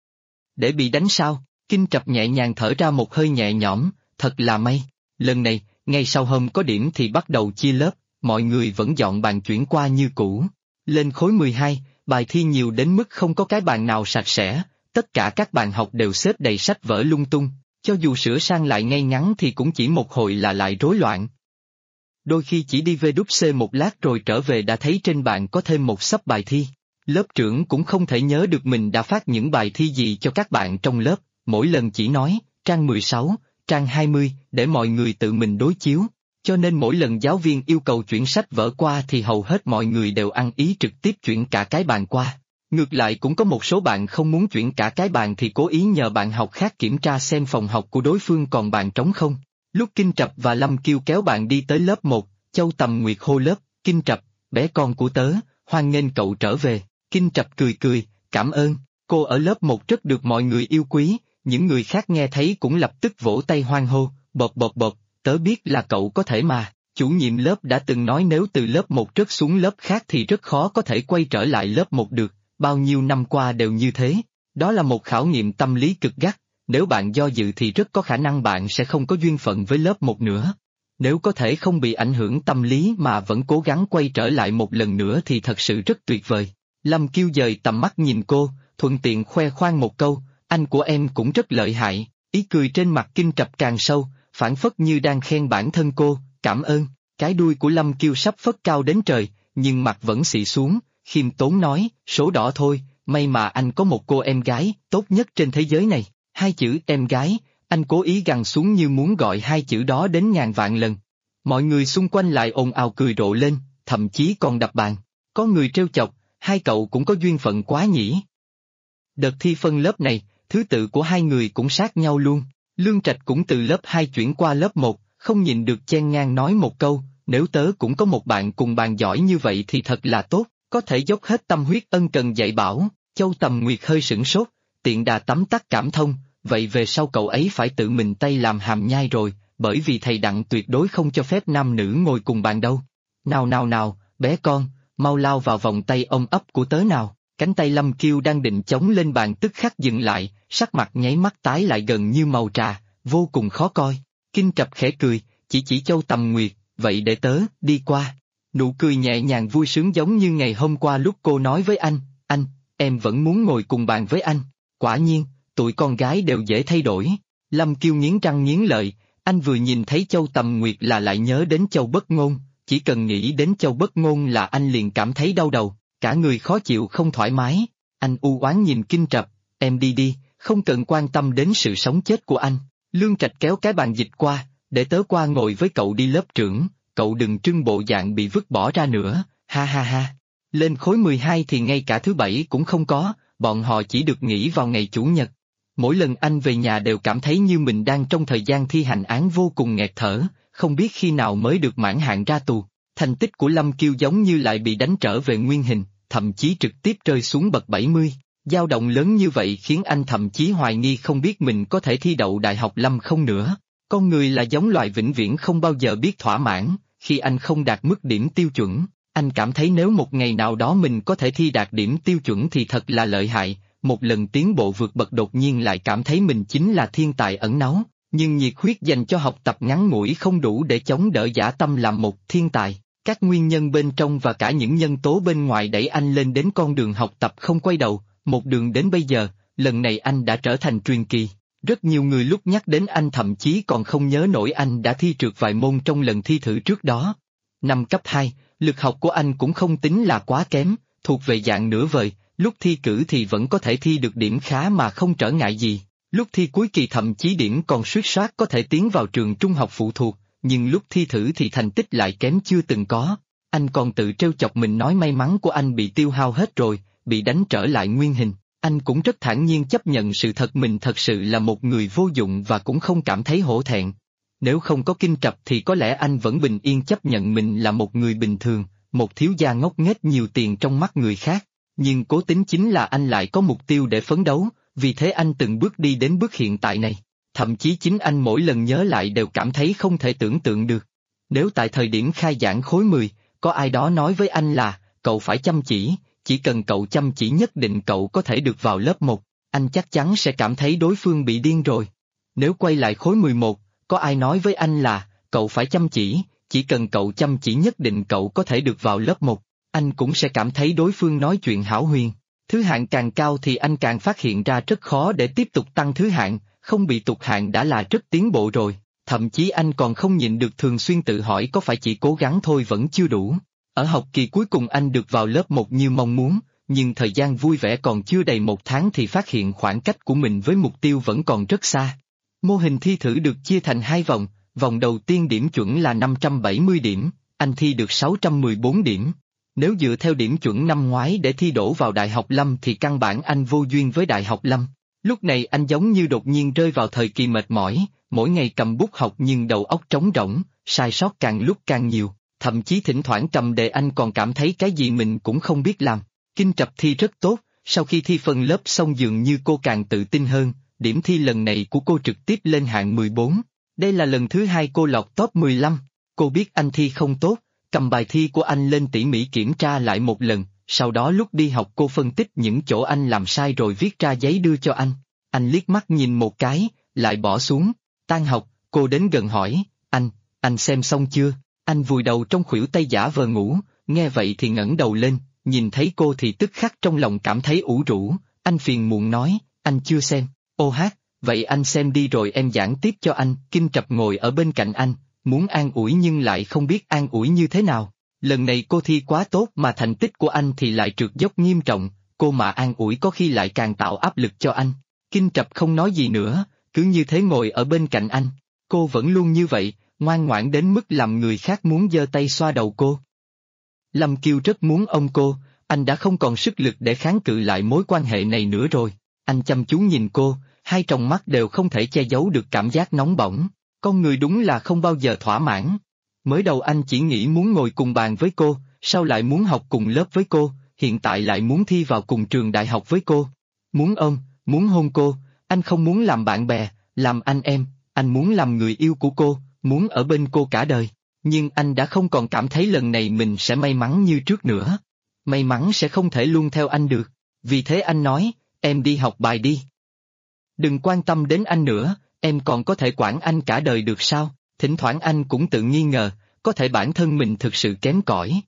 Để bị đánh sao? Kinh Trập nhẹ nhàng thở ra một hơi nhẹ nhõm, thật là may. Lần này, ngay sau hôm có điểm thì bắt đầu chia lớp, mọi người vẫn dọn bàn chuyển qua như cũ. Lên khối 12, bài thi nhiều đến mức không có cái bàn nào sạch sẽ, tất cả các bàn học đều xếp đầy sách vở lung tung, cho dù sửa sang lại ngay ngắn thì cũng chỉ một hồi là lại rối loạn. Đôi khi chỉ đi về đúp xê một lát rồi trở về đã thấy trên bàn có thêm một xấp bài thi. Lớp trưởng cũng không thể nhớ được mình đã phát những bài thi gì cho các bạn trong lớp, mỗi lần chỉ nói, trang 16, trang 20, để mọi người tự mình đối chiếu, cho nên mỗi lần giáo viên yêu cầu chuyển sách vở qua thì hầu hết mọi người đều ăn ý trực tiếp chuyển cả cái bàn qua. Ngược lại cũng có một số bạn không muốn chuyển cả cái bàn thì cố ý nhờ bạn học khác kiểm tra xem phòng học của đối phương còn bàn trống không. Lúc Kinh Trập và Lâm Kiêu kéo bạn đi tới lớp 1, Châu Tầm Nguyệt hô lớp, Kinh Trập, bé con của tớ, hoan nghênh cậu trở về. Kinh Trập cười cười, cảm ơn, cô ở lớp 1 rất được mọi người yêu quý, những người khác nghe thấy cũng lập tức vỗ tay hoan hô, bột, tớ biết là cậu có thể mà, chủ nhiệm lớp đã từng nói nếu từ lớp 1 rớt xuống lớp khác thì rất khó có thể quay trở lại lớp 1 được, bao nhiêu năm qua đều như thế, đó là một khảo nghiệm tâm lý cực gắt, nếu bạn do dự thì rất có khả năng bạn sẽ không có duyên phận với lớp 1 nữa. Nếu có thể không bị ảnh hưởng tâm lý mà vẫn cố gắng quay trở lại một lần nữa thì thật sự rất tuyệt vời. Lâm Kiêu dời tầm mắt nhìn cô, thuận tiện khoe khoang một câu, anh của em cũng rất lợi hại, ý cười trên mặt Kinh Trập càng sâu, phảng phất như đang khen bản thân cô, cảm ơn. Cái đuôi của Lâm Kiêu sắp phất cao đến trời, nhưng mặt vẫn xị xuống, khiêm tốn nói, số đỏ thôi, may mà anh có một cô em gái, tốt nhất trên thế giới này. Hai chữ em gái, anh cố ý gằn xuống như muốn gọi hai chữ đó đến ngàn vạn lần. Mọi người xung quanh lại ồn ào cười rộ lên, thậm chí còn đập bàn. Có người trêu chọc, hai cậu cũng có duyên phận quá nhỉ. Đợt thi phân lớp này, thứ tự của hai người cũng sát nhau luôn. Lương Trạch cũng từ lớp 2 chuyển qua lớp 1, không nhìn được chen ngang nói một câu, nếu tớ cũng có một bạn cùng bàn giỏi như vậy thì thật là tốt, có thể dốc hết tâm huyết ân cần dạy bảo. Châu Tầm Nguyệt hơi sửng sốt, tiện đà tắm tắt cảm thông, vậy về sau cậu ấy phải tự mình tay làm hàm nhai rồi, bởi vì thầy Đặng tuyệt đối không cho phép nam nữ ngồi cùng bàn đâu. Nào, bé con, mau lao vào vòng tay ôm ấp của tớ nào. Cánh tay Lâm Kiêu đang định chống lên bàn tức khắc dừng lại, sắc mặt nháy mắt tái lại gần như màu trà, vô cùng khó coi. Kinh Trập khẽ cười, chỉ Châu Tầm Nguyệt, vậy để tớ đi qua. Nụ cười nhẹ nhàng vui sướng giống như ngày hôm qua lúc cô nói với anh, em vẫn muốn ngồi cùng bàn với anh. Quả nhiên, tụi con gái đều dễ thay đổi. Lâm Kiêu nghiến răng nghiến lợi, anh vừa nhìn thấy Châu Tầm Nguyệt là lại nhớ đến Châu Bất Ngôn, chỉ cần nghĩ đến Châu Bất Ngôn là anh liền cảm thấy đau đầu, cả người khó chịu không thoải mái. Anh u oán nhìn Kinh Trập, em đi, không cần quan tâm đến sự sống chết của anh. Lương Trạch kéo cái bàn dịch qua, để tớ qua ngồi với cậu đi lớp trưởng, cậu đừng trưng bộ dạng bị vứt bỏ ra nữa, ha. Lên khối 12 thì ngay cả thứ bảy cũng không có, bọn họ chỉ được nghỉ vào ngày chủ nhật. Mỗi lần anh về nhà đều cảm thấy như mình đang trong thời gian thi hành án vô cùng nghẹt thở, không biết khi nào mới được mãn hạn ra tù. Thành tích của Lâm Kiêu giống như lại bị đánh trở về nguyên hình, thậm chí trực tiếp rơi xuống bậc 70. Dao động lớn như vậy khiến anh thậm chí hoài nghi không biết mình có thể thi đậu Đại học Lâm không nữa. Con người là giống loài vĩnh viễn không bao giờ biết thỏa mãn, khi anh không đạt mức điểm tiêu chuẩn, anh cảm thấy nếu một ngày nào đó mình có thể thi đạt điểm tiêu chuẩn thì thật là lợi hại, một lần tiến bộ vượt bậc đột nhiên lại cảm thấy mình chính là thiên tài ẩn náu, nhưng nhiệt huyết dành cho học tập ngắn ngủi không đủ để chống đỡ dã tâm làm một thiên tài. Các nguyên nhân bên trong và cả những nhân tố bên ngoài đẩy anh lên đến con đường học tập không quay đầu, một đường đến bây giờ, lần này anh đã trở thành truyền kỳ. Rất nhiều người lúc nhắc đến anh thậm chí còn không nhớ nổi anh đã thi trượt vài môn trong lần thi thử trước đó. Năm cấp 2, lực học của anh cũng không tính là quá kém, thuộc về dạng nửa vời, lúc thi cử thì vẫn có thể thi được điểm khá mà không trở ngại gì. Lúc thi cuối kỳ thậm chí điểm còn suýt soát có thể tiến vào trường trung học phụ thuộc, nhưng lúc thi thử thì thành tích lại kém chưa từng có. Anh còn tự trêu chọc mình nói may mắn của anh bị tiêu hao hết rồi, bị đánh trở lại nguyên hình. Anh cũng rất thản nhiên chấp nhận sự thật mình thật sự là một người vô dụng và cũng không cảm thấy hổ thẹn. Nếu không có Kinh Trập thì có lẽ anh vẫn bình yên chấp nhận mình là một người bình thường, một thiếu gia ngốc nghếch nhiều tiền trong mắt người khác. Nhưng cố tính chính là anh lại có mục tiêu để phấn đấu, vì thế anh từng bước đi đến bước hiện tại này. Thậm chí chính anh mỗi lần nhớ lại đều cảm thấy không thể tưởng tượng được. Nếu tại thời điểm khai giảng khối 10, có ai đó nói với anh là, cậu phải chăm chỉ cần cậu chăm chỉ nhất định cậu có thể được vào lớp 1, anh chắc chắn sẽ cảm thấy đối phương bị điên rồi. Nếu quay lại khối 11, có ai nói với anh là, cậu phải chăm chỉ cần cậu chăm chỉ nhất định cậu có thể được vào lớp 1, anh cũng sẽ cảm thấy đối phương nói chuyện hão huyền. Thứ hạng càng cao thì anh càng phát hiện ra rất khó để tiếp tục tăng thứ hạng, không bị tụt hạng đã là rất tiến bộ rồi, thậm chí anh còn không nhịn được thường xuyên tự hỏi có phải chỉ cố gắng thôi vẫn chưa đủ. Ở học kỳ cuối cùng anh được vào lớp 1 như mong muốn, nhưng thời gian vui vẻ còn chưa đầy 1 tháng thì phát hiện khoảng cách của mình với mục tiêu vẫn còn rất xa. Mô hình thi thử được chia thành 2 vòng, vòng đầu tiên điểm chuẩn là 570 điểm, anh thi được 614 điểm. Nếu dựa theo điểm chuẩn năm ngoái để thi đỗ vào Đại học Lâm thì căn bản anh vô duyên với Đại học Lâm. Lúc này anh giống như đột nhiên rơi vào thời kỳ mệt mỏi, mỗi ngày cầm bút học nhưng đầu óc trống rỗng, sai sót càng lúc càng nhiều, thậm chí thỉnh thoảng cầm đề anh còn cảm thấy cái gì mình cũng không biết làm. Kinh Trập thi rất tốt, sau khi thi phân lớp xong dường như cô càng tự tin hơn, điểm thi lần này của cô trực tiếp lên hạng 14. Đây là lần thứ 2 cô lọt top 15, cô biết anh thi không tốt, cầm bài thi của anh lên tỉ mỉ kiểm tra lại một lần, sau đó lúc đi học cô phân tích những chỗ anh làm sai rồi viết ra giấy đưa cho anh. Anh liếc mắt nhìn một cái, lại bỏ xuống. Tan học, cô đến gần hỏi, anh xem xong chưa? Anh vùi đầu trong khuỷu tay giả vờ ngủ, nghe vậy thì ngẩng đầu lên, nhìn thấy cô thì tức khắc trong lòng cảm thấy ủ rũ, anh phiền muộn nói, anh chưa xem. Ô hát, vậy anh xem đi rồi em giảng tiếp cho anh. Kinh Trập ngồi ở bên cạnh anh, muốn an ủi nhưng lại không biết an ủi như thế nào. Lần này cô thi quá tốt mà thành tích của anh thì lại trượt dốc nghiêm trọng, cô mà an ủi có khi lại càng tạo áp lực cho anh. Kinh Trập không nói gì nữa, cứ như thế ngồi ở bên cạnh anh. Cô vẫn luôn như vậy, ngoan ngoãn đến mức làm người khác muốn giơ tay xoa đầu cô. Lâm Kiêu rất muốn ôm cô, anh đã không còn sức lực để kháng cự lại mối quan hệ này nữa rồi. Anh chăm chú nhìn cô, hai tròng mắt đều không thể che giấu được cảm giác nóng bỏng. Con người đúng là không bao giờ thỏa mãn. Mới đầu anh chỉ nghĩ muốn ngồi cùng bàn với cô, sau lại muốn học cùng lớp với cô, hiện tại lại muốn thi vào cùng trường đại học với cô. Muốn ôm, muốn hôn cô, anh không muốn làm bạn bè, làm anh em, anh muốn làm người yêu của cô, muốn ở bên cô cả đời. Nhưng anh đã không còn cảm thấy lần này mình sẽ may mắn như trước nữa. May mắn sẽ không thể luôn theo anh được. Vì thế anh nói, em đi học bài đi. Đừng quan tâm đến anh nữa, em còn có thể quản anh cả đời được sao? Thỉnh thoảng anh cũng tự nghi ngờ, có thể bản thân mình thực sự kém cỏi.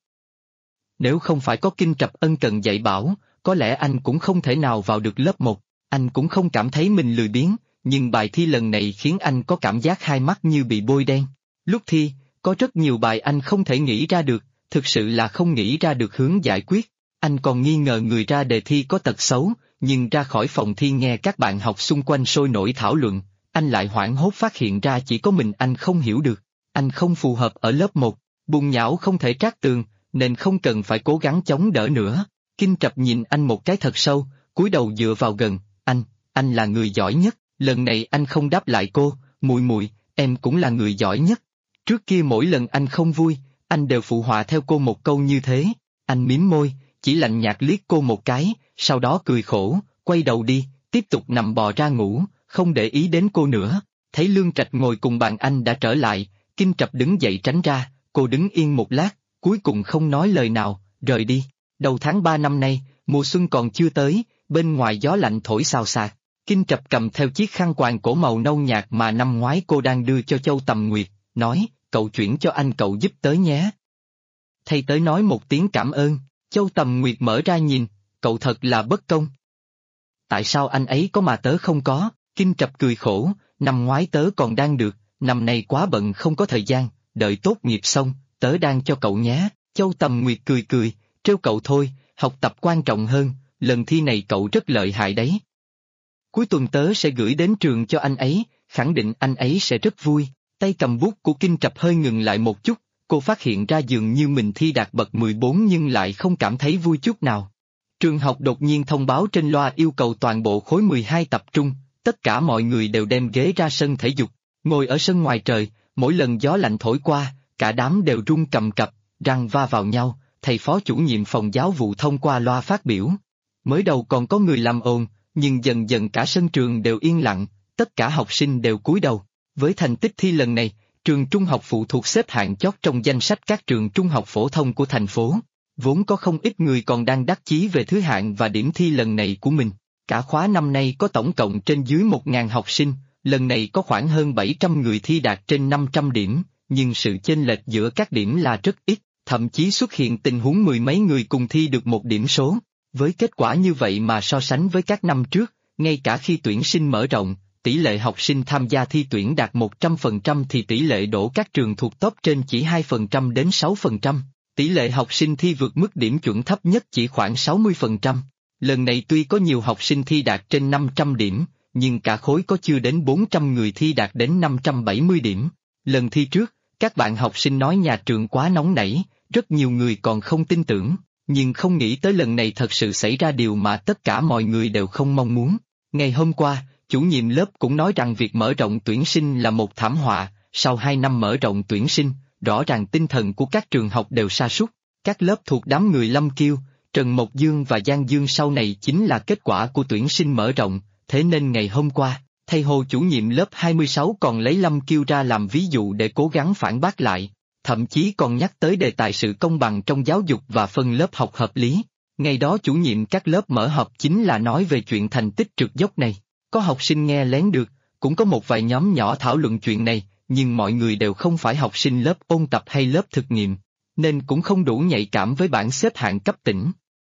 Nếu không phải có Kinh Trập ân cần dạy bảo, có lẽ anh cũng không thể nào vào được lớp 1. Anh cũng không cảm thấy mình lười biếng, nhưng bài thi lần này khiến anh có cảm giác hai mắt như bị bôi đen. Lúc thi, có rất nhiều bài anh không thể nghĩ ra được, thực sự là không nghĩ ra được hướng giải quyết. Anh còn nghi ngờ người ra đề thi có tật xấu, nhưng ra khỏi phòng thi nghe các bạn học xung quanh sôi nổi thảo luận, anh lại hoảng hốt phát hiện ra chỉ có mình anh không hiểu được. Anh không phù hợp ở lớp 1, bùn nhão không thể trát tường, nên không cần phải cố gắng chống đỡ nữa. Kinh Trập nhìn anh một cái thật sâu, cúi đầu dựa vào gần, anh là người giỏi nhất. Lần này anh không đáp lại cô, mùi, em cũng là người giỏi nhất. Trước kia mỗi lần anh không vui, anh đều phụ họa theo cô một câu như thế. Anh mím môi, chỉ lạnh nhạt liếc cô một cái, sau đó cười khổ, quay đầu đi, tiếp tục nằm bò ra ngủ, không để ý đến cô nữa. Thấy Lương Trạch ngồi cùng bàn anh đã trở lại, Kinh Trập đứng dậy tránh ra, cô đứng yên một lát, cuối cùng không nói lời nào, rời đi. Đầu tháng 3 năm nay, mùa xuân còn chưa tới, bên ngoài gió lạnh thổi xào xạc. Kinh Trập cầm theo chiếc khăn quàng cổ màu nâu nhạt mà năm ngoái cô đang đưa cho Châu Tầm Nguyệt, nói, cậu chuyển cho anh cậu giúp tới nhé. Thay tới nói một tiếng cảm ơn, Châu Tầm Nguyệt mở ra nhìn, cậu thật là bất công. Tại sao anh ấy có mà tớ không có? Kinh Trập cười khổ, năm ngoái tớ còn đang được, năm nay quá bận không có thời gian, đợi tốt nghiệp xong, tớ đang cho cậu nhé. Châu Tầm Nguyệt cười cười, trêu cậu thôi, học tập quan trọng hơn, lần thi này cậu rất lợi hại đấy. Cuối tuần tớ sẽ gửi đến trường cho anh ấy, khẳng định anh ấy sẽ rất vui. Tay cầm bút của Kinh Trập hơi ngừng lại một chút, cô phát hiện ra dường như mình thi đạt bậc 14 nhưng lại không cảm thấy vui chút nào. Trường học đột nhiên thông báo trên loa yêu cầu toàn bộ khối 12 tập trung, tất cả mọi người đều đem ghế ra sân thể dục, ngồi ở sân ngoài trời, mỗi lần gió lạnh thổi qua, cả đám đều run cầm cập, răng va vào nhau, thầy phó chủ nhiệm phòng giáo vụ thông qua loa phát biểu. Mới đầu còn có người làm ồn, nhưng dần dần cả sân trường đều yên lặng, tất cả học sinh đều cúi đầu. Với thành tích thi lần này, trường trung học phụ thuộc xếp hạng chót trong danh sách các trường trung học phổ thông của thành phố. Vốn có không ít người còn đang đắc chí về thứ hạng và điểm thi lần này của mình. Cả khóa năm nay có tổng cộng trên dưới 1.000 học sinh, lần này có khoảng hơn 700 người thi đạt trên 500 điểm, nhưng sự chênh lệch giữa các điểm là rất ít, thậm chí xuất hiện tình huống mười mấy người cùng thi được một điểm số. Với kết quả như vậy mà so sánh với các năm trước, ngay cả khi tuyển sinh mở rộng, tỷ lệ học sinh tham gia thi tuyển đạt 100% thì tỷ lệ đỗ các trường thuộc top trên chỉ 2% đến 6%, tỷ lệ học sinh thi vượt mức điểm chuẩn thấp nhất chỉ khoảng 60%. Lần này tuy có nhiều học sinh thi đạt trên 500 điểm, nhưng cả khối có chưa đến 400 người thi đạt đến 570 điểm. Lần thi trước, các bạn học sinh nói nhà trường quá nóng nảy, rất nhiều người còn không tin tưởng, nhưng không nghĩ tới lần này thật sự xảy ra điều mà tất cả mọi người đều không mong muốn. Ngày hôm qua, chủ nhiệm lớp cũng nói rằng việc mở rộng tuyển sinh là một thảm họa, sau 2 năm mở rộng tuyển sinh, rõ ràng tinh thần của các trường học đều sa sút. Các lớp thuộc đám người Lâm Kiêu, Trần Mộc Dương và Giang Dương sau này chính là kết quả của tuyển sinh mở rộng, thế nên ngày hôm qua, thầy Hồ chủ nhiệm lớp 26 còn lấy Lâm Kiêu ra làm ví dụ để cố gắng phản bác lại, thậm chí còn nhắc tới đề tài sự công bằng trong giáo dục và phân lớp học hợp lý. Ngày đó chủ nhiệm các lớp mở họp chính là nói về chuyện thành tích trượt dốc này. Có học sinh nghe lén được, cũng có một vài nhóm nhỏ thảo luận chuyện này, nhưng mọi người đều không phải học sinh lớp ôn tập hay lớp thực nghiệm, nên cũng không đủ nhạy cảm với bảng xếp hạng cấp tỉnh.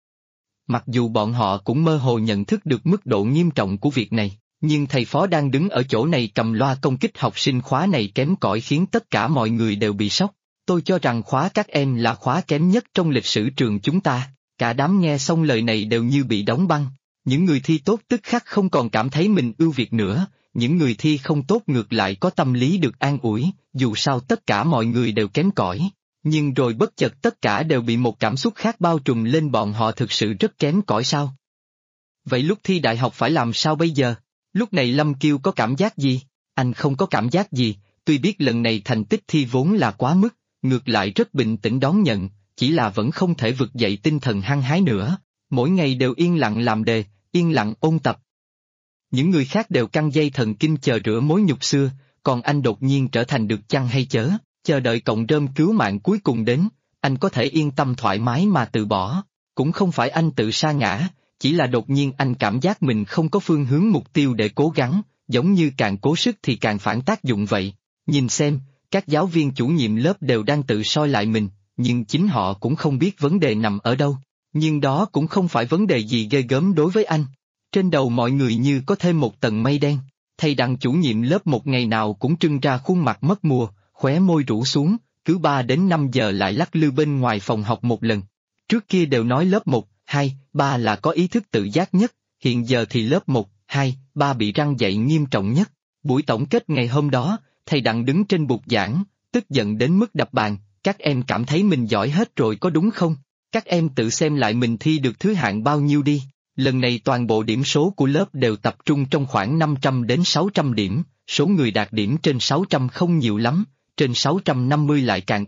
Mặc dù bọn họ cũng mơ hồ nhận thức được mức độ nghiêm trọng của việc này, nhưng thầy phó đang đứng ở chỗ này cầm loa công kích học sinh khóa này kém cỏi khiến tất cả mọi người đều bị sốc. Tôi cho rằng khóa các em là khóa kém nhất trong lịch sử trường chúng ta. Cả đám nghe xong lời này đều như bị đóng băng. Những người thi tốt tức khắc không còn cảm thấy mình ưu việt nữa, những người thi không tốt ngược lại có tâm lý được an ủi, dù sao tất cả mọi người đều kém cỏi. Nhưng rồi bất chợt tất cả đều bị một cảm xúc khác bao trùm lên, bọn họ thực sự rất kém cỏi sao? Vậy lúc thi đại học phải làm sao bây giờ? Lúc này Lâm Kiêu có cảm giác gì? Anh không có cảm giác gì, tuy biết lần này thành tích thi vốn là quá mức, ngược lại rất bình tĩnh đón nhận, chỉ là vẫn không thể vực dậy tinh thần hăng hái nữa, mỗi ngày đều yên lặng làm đề, yên lặng ôn tập. Những người khác đều căng dây thần kinh chờ rửa mối nhục xưa, còn anh đột nhiên trở thành được chăng hay chớ, chờ đợi cọng rơm cứu mạng cuối cùng đến, anh có thể yên tâm thoải mái mà từ bỏ, cũng không phải anh tự sa ngã, chỉ là đột nhiên anh cảm giác mình không có phương hướng mục tiêu để cố gắng, giống như càng cố sức thì càng phản tác dụng vậy. Nhìn xem, các giáo viên chủ nhiệm lớp đều đang tự soi lại mình, nhưng chính họ cũng không biết vấn đề nằm ở đâu. Nhưng đó cũng không phải vấn đề gì ghê gớm đối với anh. Trên đầu mọi người như có thêm một tầng mây đen. Thầy Đặng chủ nhiệm lớp một ngày nào cũng trưng ra khuôn mặt mất mùa, khóe môi rũ xuống, cứ 3 đến 5 giờ lại lắc lư bên ngoài phòng học một lần. Trước kia đều nói lớp 1, 2, 3 là có ý thức tự giác nhất, hiện giờ thì lớp 1, 2, 3 bị răng dạy nghiêm trọng nhất. Buổi tổng kết ngày hôm đó, thầy Đặng đứng trên bục giảng, tức giận đến mức đập bàn, các em cảm thấy mình giỏi hết rồi có đúng không? Các em tự xem lại mình thi được thứ hạng bao nhiêu đi. Lần này toàn bộ điểm số của lớp đều tập trung trong khoảng 500 đến 600 điểm, số người đạt điểm trên 600 không nhiều lắm, trên 650 lại càng ít,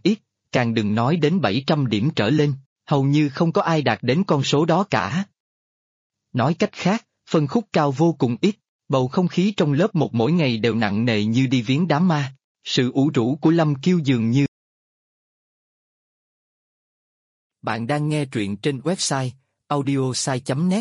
càng đừng nói đến 700 điểm trở lên, hầu như không có ai đạt đến con số đó cả. Nói cách khác, phân khúc cao vô cùng ít, bầu không khí trong lớp một mỗi ngày đều nặng nề như đi viếng đám ma, sự ủ rũ của Lâm Kiêu dường như. Bạn đang nghe truyện trên website audiosai.net.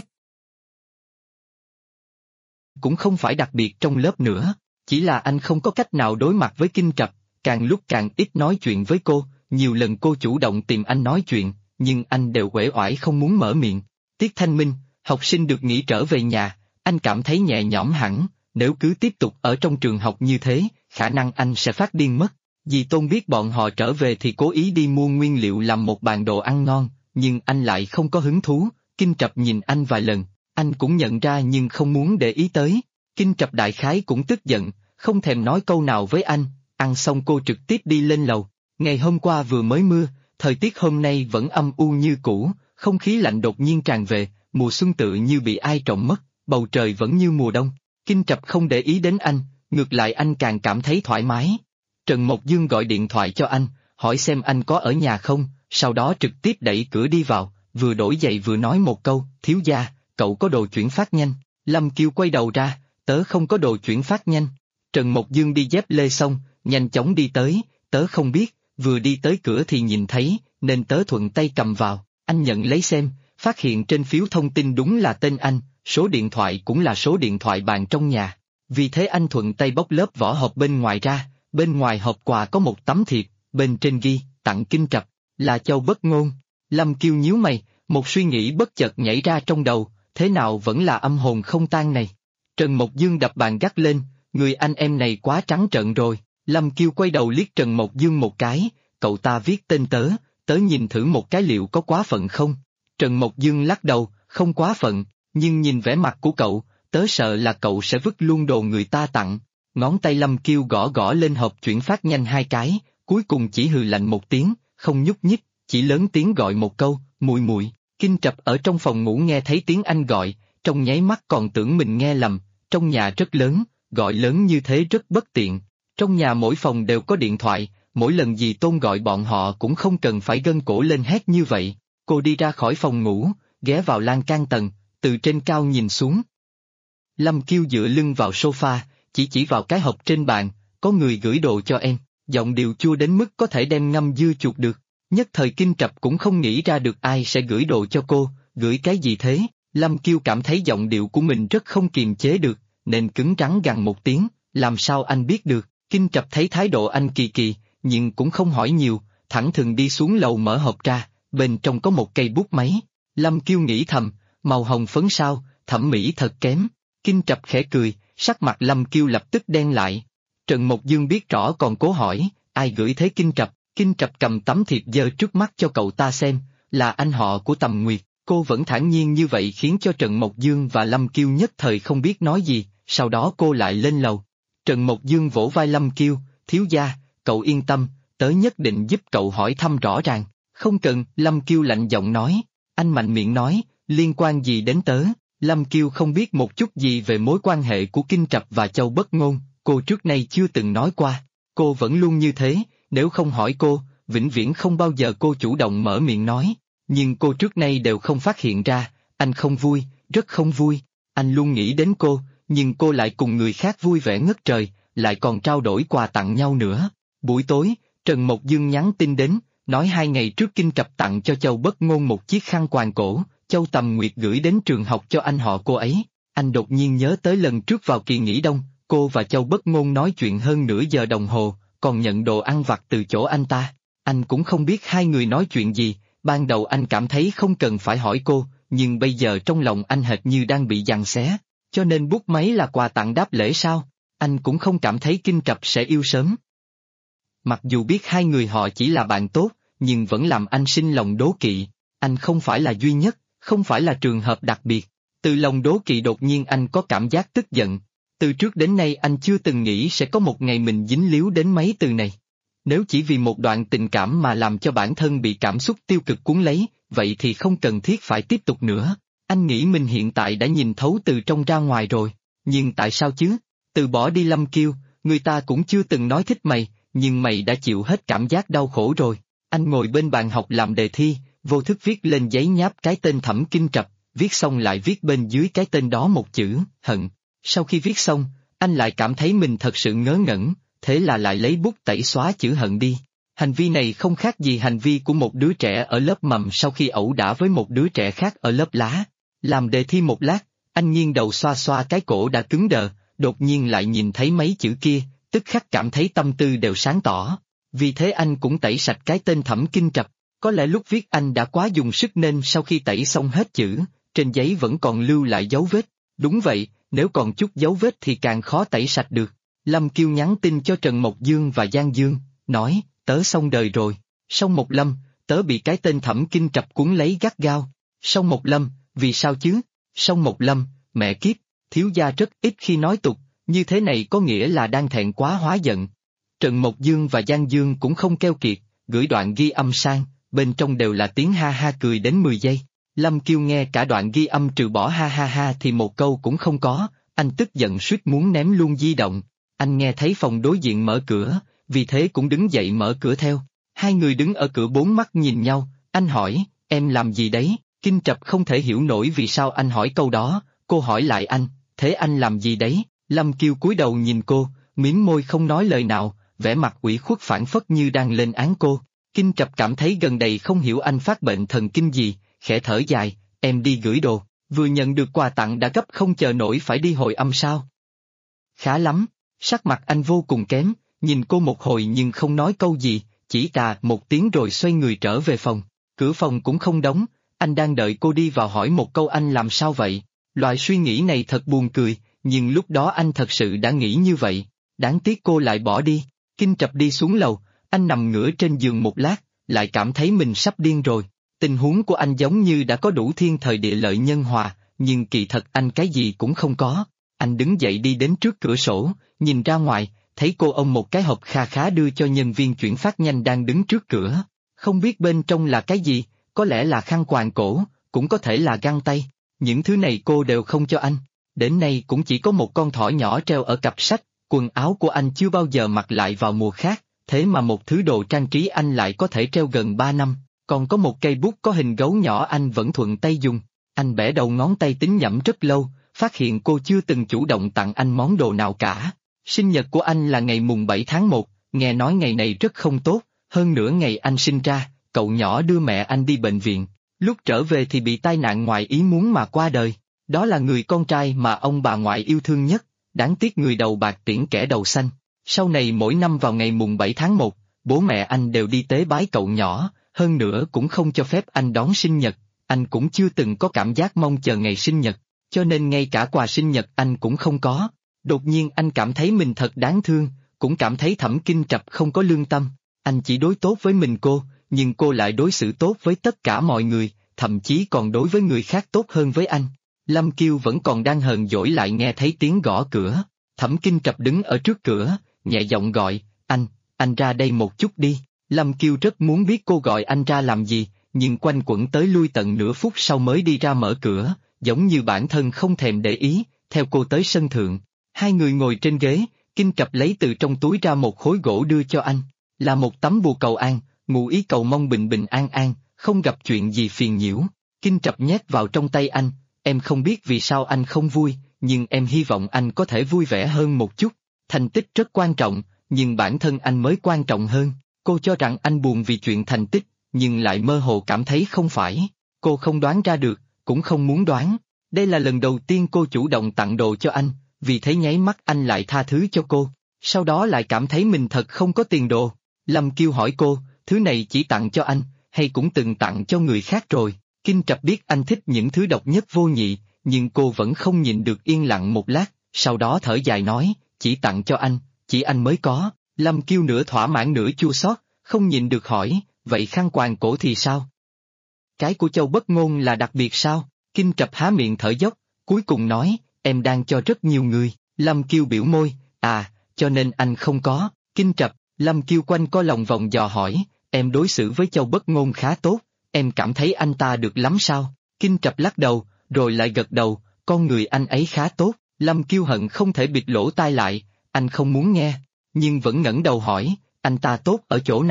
Cũng không phải đặc biệt trong lớp nữa, chỉ là anh không có cách nào đối mặt với Kinh Trập, càng lúc càng ít nói chuyện với cô, nhiều lần cô chủ động tìm anh nói chuyện, nhưng anh đều uể oải không muốn mở miệng. Tiết Thanh Minh, học sinh được nghỉ trở về nhà, anh cảm thấy nhẹ nhõm hẳn, nếu cứ tiếp tục ở trong trường học như thế, khả năng anh sẽ phát điên mất. Dì Tôn biết bọn họ trở về thì cố ý đi mua nguyên liệu làm một bàn đồ ăn ngon, nhưng anh lại không có hứng thú. Kinh Trập nhìn anh vài lần, anh cũng nhận ra nhưng không muốn để ý tới. Kinh Trập đại khái cũng tức giận, không thèm nói câu nào với anh, ăn xong cô trực tiếp đi lên lầu. Ngày hôm qua vừa mới mưa, thời tiết hôm nay vẫn âm u như cũ, không khí lạnh đột nhiên tràn về, mùa xuân tự như bị ai trộm mất, bầu trời vẫn như mùa đông. Kinh Trập không để ý đến anh, ngược lại anh càng cảm thấy thoải mái. Trần Mộc Dương gọi điện thoại cho anh, hỏi xem anh có ở nhà không, sau đó trực tiếp đẩy cửa đi vào, vừa đổi giày vừa nói một câu, thiếu gia, cậu có đồ chuyển phát nhanh. Lâm Kiêu quay đầu ra, tớ không có đồ chuyển phát nhanh. Trần Mộc Dương đi dép lê xong, nhanh chóng đi tới, tớ không biết, vừa đi tới cửa thì nhìn thấy, nên tớ thuận tay cầm vào, anh nhận lấy xem, phát hiện trên phiếu thông tin đúng là tên anh, số điện thoại cũng là số điện thoại bàn trong nhà. Vì thế anh thuận tay bóc lớp vỏ hộp bên ngoài ra, bên ngoài hộp quà có một tấm thiệp, bên trên ghi, tặng Kinh Trập, là Châu Bất Ngôn. Lâm Kiêu nhíu mày, một suy nghĩ bất chợt nhảy ra trong đầu, thế nào vẫn là âm hồn không tan này. Trần Mộc Dương đập bàn gắt lên, người anh em này quá trắng trợn rồi. Lâm Kiêu quay đầu liếc Trần Mộc Dương một cái, cậu ta viết tên tớ, tớ nhìn thử một cái liệu có quá phận không? Trần Mộc Dương lắc đầu, không quá phận, nhưng nhìn vẻ mặt của cậu, tớ sợ là cậu sẽ vứt luôn đồ người ta tặng. Ngón tay Lâm Kiêu gõ gõ lên hộp chuyển phát nhanh hai cái, cuối cùng chỉ hừ lạnh một tiếng, không nhúc nhích, chỉ lớn tiếng gọi một câu, mùi mùi. Kinh Trập ở trong phòng ngủ nghe thấy tiếng anh gọi, trong nháy mắt còn tưởng mình nghe lầm, trong nhà rất lớn, gọi lớn như thế rất bất tiện. Trong nhà mỗi phòng đều có điện thoại, mỗi lần dì Tôn gọi bọn họ cũng không cần phải gân cổ lên hét như vậy. Cô đi ra khỏi phòng ngủ, ghé vào lan can tầng, từ trên cao nhìn xuống. Lâm Kiêu dựa lưng vào sofa, chỉ vào cái hộp trên bàn, có người gửi đồ cho em, giọng điệu chua đến mức có thể đem ngâm dưa chuột được. Nhất thời Kinh Trập cũng không nghĩ ra được ai sẽ gửi đồ cho cô, gửi cái gì thế? Lâm Kiêu cảm thấy giọng điệu của mình rất không kiềm chế được, nên cứng rắn gằn một tiếng, làm sao anh biết được? Kinh Trập thấy thái độ anh kỳ kỳ, nhưng cũng không hỏi nhiều, thẳng thừng đi xuống lầu mở hộp ra, bên trong có một cây bút máy. Lâm Kiêu nghĩ thầm, màu hồng phấn sao, thẩm mỹ thật kém. Kinh Trập khẽ cười, sắc mặt Lâm Kiêu lập tức đen lại. Trần Mộc Dương biết rõ còn cố hỏi, ai gửi thế Kinh Trập? Kinh Trập cầm tấm thiệp giơ trước mắt cho cậu ta xem, là anh họ của Tầm Nguyệt. Cô vẫn thản nhiên như vậy khiến cho Trần Mộc Dương và Lâm Kiêu nhất thời không biết nói gì, sau đó cô lại lên lầu. Trần Mộc Dương vỗ vai Lâm Kiêu, thiếu gia, cậu yên tâm, tớ nhất định giúp cậu hỏi thăm rõ ràng. Không cần, Lâm Kiêu lạnh giọng nói. Anh mạnh miệng nói, liên quan gì đến tớ? Lâm Kiêu không biết một chút gì về mối quan hệ của Kinh Trập và Châu Bất Ngôn, cô trước nay chưa từng nói qua. Cô vẫn luôn như thế, nếu không hỏi cô, vĩnh viễn không bao giờ cô chủ động mở miệng nói. Nhưng cô trước nay đều không phát hiện ra, anh không vui, rất không vui. Anh luôn nghĩ đến cô, nhưng cô lại cùng người khác vui vẻ ngất trời, lại còn trao đổi quà tặng nhau nữa. Buổi tối, Trần Mộc Dương nhắn tin đến, nói 2 ngày trước Kinh Trập tặng cho Châu Bất Ngôn một chiếc khăn quàng cổ, Châu Tầm Nguyệt gửi đến trường học cho anh họ cô ấy. Anh đột nhiên nhớ tới lần trước vào kỳ nghỉ đông, cô và Châu Bất Ngôn nói chuyện hơn nửa giờ đồng hồ, còn nhận đồ ăn vặt từ chỗ anh ta. Anh cũng không biết hai người nói chuyện gì, ban đầu anh cảm thấy không cần phải hỏi cô, nhưng bây giờ trong lòng anh hệt như đang bị giằng xé. Cho nên bút máy là quà tặng đáp lễ sao? Anh cũng không cảm thấy Kinh Trập sẽ yêu sớm. Mặc dù biết hai người họ chỉ là bạn tốt, nhưng vẫn làm anh sinh lòng đố kỵ. Anh không phải là duy nhất, không phải là trường hợp đặc biệt. Từ lòng đố kỵ đột nhiên anh có cảm giác tức giận. Từ trước đến nay anh chưa từng nghĩ sẽ có một ngày mình dính líu đến mấy từ này. Nếu chỉ vì một đoạn tình cảm mà làm cho bản thân bị cảm xúc tiêu cực cuốn lấy, vậy thì không cần thiết phải tiếp tục nữa. Anh nghĩ mình hiện tại đã nhìn thấu từ trong ra ngoài rồi, nhưng tại sao chứ? Từ bỏ đi Lâm Kiêu, người ta cũng chưa từng nói thích mày, nhưng mày đã chịu hết cảm giác đau khổ rồi. Anh ngồi bên bàn học làm đề thi, vô thức viết lên giấy nháp cái tên Thẩm Kinh Trập, viết xong lại viết bên dưới cái tên đó một chữ, hận. Sau khi viết xong, anh lại cảm thấy mình thật sự ngớ ngẩn, thế là lại lấy bút tẩy xóa chữ hận đi. Hành vi này không khác gì hành vi của một đứa trẻ ở lớp mầm sau khi ẩu đả với một đứa trẻ khác ở lớp lá. Làm đề thi một lát, anh nghiêng đầu xoa xoa cái cổ đã cứng đờ, đột nhiên lại nhìn thấy mấy chữ kia, tức khắc cảm thấy tâm tư đều sáng tỏ. Vì thế anh cũng tẩy sạch cái tên Thẩm Kinh Trập. Có lẽ lúc viết anh đã quá dùng sức nên sau khi tẩy xong hết chữ, trên giấy vẫn còn lưu lại dấu vết. Đúng vậy, nếu còn chút dấu vết thì càng khó tẩy sạch được. Lâm Kiêu nhắn tin cho Trần Mộc Dương và Giang Dương, nói, tớ xong đời rồi. Song Mộc Lâm, tớ bị cái tên Thẩm Kinh Trập cuốn lấy gắt gao. Song Mộc Lâm, vì sao chứ? Song Mộc Lâm, mẹ kiếp, thiếu gia rất ít khi nói tục, như thế này có nghĩa là đang thẹn quá hóa giận. Trần Mộc Dương và Giang Dương cũng không keo kiệt, gửi đoạn ghi âm sang, bên trong đều là tiếng ha ha cười đến 10 giây. Lâm Kiêu nghe cả đoạn ghi âm trừ bỏ ha ha ha thì một câu cũng không có, anh tức giận suýt muốn ném luôn di động. Anh nghe thấy phòng đối diện mở cửa, vì thế cũng đứng dậy mở cửa theo. Hai người đứng ở cửa bốn mắt nhìn nhau, anh hỏi, em làm gì đấy? Kinh Trập không thể hiểu nổi vì sao anh hỏi câu đó, cô hỏi lại anh, thế anh làm gì đấy? Lâm Kiêu cúi đầu nhìn cô, mím môi không nói lời nào, vẻ mặt ủy khuất phảng phất như đang lên án cô. Kinh Trập cảm thấy gần đây không hiểu anh phát bệnh thần kinh gì, khẽ thở dài, em đi gửi đồ, vừa nhận được quà tặng đã gấp không chờ nổi phải đi hội âm sao? Khá lắm, sắc mặt anh vô cùng kém, nhìn cô một hồi nhưng không nói câu gì, chỉ một tiếng rồi xoay người trở về phòng. Cửa phòng cũng không đóng, anh đang đợi cô đi vào hỏi một câu anh làm sao vậy? Loại suy nghĩ này thật buồn cười, nhưng lúc đó anh thật sự đã nghĩ như vậy. Đáng tiếc cô lại bỏ đi. Kinh Trập đi xuống lầu, anh nằm ngửa trên giường một lát, lại cảm thấy mình sắp điên rồi. Tình huống của anh giống như đã có đủ thiên thời địa lợi nhân hòa, nhưng kỳ thật anh cái gì cũng không có. Anh đứng dậy đi đến trước cửa sổ, nhìn ra ngoài, thấy cô ôm một cái hộp kha khá đưa cho nhân viên chuyển phát nhanh đang đứng trước cửa. Không biết bên trong là cái gì, có lẽ là khăn quàng cổ, cũng có thể là găng tay. Những thứ này cô đều không cho anh. Đến nay cũng chỉ có một con thỏ nhỏ treo ở cặp sách, quần áo của anh chưa bao giờ mặc lại vào mùa khác, thế mà một thứ đồ trang trí anh lại có thể treo gần 3 năm. Còn có một cây bút có hình gấu nhỏ anh vẫn thuận tay dùng. Anh bẻ đầu ngón tay tính nhẩm rất lâu, phát hiện cô chưa từng chủ động tặng anh món đồ nào cả. Sinh nhật của anh là ngày mùng 7 tháng 1, nghe nói ngày này rất không tốt, hơn nữa ngày anh sinh ra, cậu nhỏ đưa mẹ anh đi bệnh viện. Lúc trở về thì bị tai nạn ngoài ý muốn mà qua đời. Đó là người con trai mà ông bà ngoại yêu thương nhất, đáng tiếc người đầu bạc tiễn kẻ đầu xanh. Sau này mỗi năm vào ngày mùng 7 tháng 1, bố mẹ anh đều đi tế bái cậu nhỏ, hơn nữa cũng không cho phép anh đón sinh nhật, anh cũng chưa từng có cảm giác mong chờ ngày sinh nhật, cho nên ngay cả quà sinh nhật anh cũng không có. Đột nhiên anh cảm thấy mình thật đáng thương, cũng cảm thấy Thẩm Kinh Trập không có lương tâm, anh chỉ đối tốt với mình cô, nhưng cô lại đối xử tốt với tất cả mọi người, thậm chí còn đối với người khác tốt hơn với anh. Lâm Kiêu vẫn còn đang hờn dỗi lại nghe thấy tiếng gõ cửa, Thẩm Kinh Trập đứng ở trước cửa, nhẹ giọng gọi, anh ra đây một chút đi. Lâm Kiêu rất muốn biết cô gọi anh ra làm gì, nhưng quanh quẩn tới lui tận nửa phút sau mới đi ra mở cửa, giống như bản thân không thèm để ý, theo cô tới sân thượng. Hai người ngồi trên ghế, Kinh Trập lấy từ trong túi ra một khối gỗ đưa cho anh, là một tấm bùa cầu an, ngụ ý cầu mong bình bình an an, không gặp chuyện gì phiền nhiễu. Kinh Trập nhét vào trong tay anh, em không biết vì sao anh không vui, nhưng em hy vọng anh có thể vui vẻ hơn một chút. Thành tích rất quan trọng, nhưng bản thân anh mới quan trọng hơn. Cô cho rằng anh buồn vì chuyện thành tích, nhưng lại mơ hồ cảm thấy không phải. Cô không đoán ra được, cũng không muốn đoán. Đây là lần đầu tiên cô chủ động tặng đồ cho anh, vì thế nháy mắt anh lại tha thứ cho cô. Sau đó lại cảm thấy mình thật không có tiền đồ. Lâm Kiêu hỏi cô, thứ này chỉ tặng cho anh, hay cũng từng tặng cho người khác rồi? Kinh Trập biết anh thích những thứ độc nhất vô nhị, nhưng cô vẫn không nhịn được yên lặng một lát, sau đó thở dài nói, chỉ tặng cho anh, chỉ anh mới có. Lâm Kiêu nửa thỏa mãn nửa chua xót, không nhịn được hỏi, vậy khăn quàng cổ thì sao? Cái của Châu Bất Ngôn là đặc biệt sao? Kinh Trập há miệng thở dốc, cuối cùng nói, em đang cho rất nhiều người. Lâm Kiêu biểu môi, cho nên anh không có. Kinh Trập, Lâm Kiêu quanh co lòng vòng dò hỏi, em đối xử với Châu Bất Ngôn khá tốt, em cảm thấy anh ta được lắm sao? Kinh Trập lắc đầu, rồi lại gật đầu, con người anh ấy khá tốt. Lâm Kiêu hận không thể bịt lỗ tai lại, anh không muốn nghe, nhưng vẫn ngẩng đầu hỏi, anh ta tốt ở chỗ nào?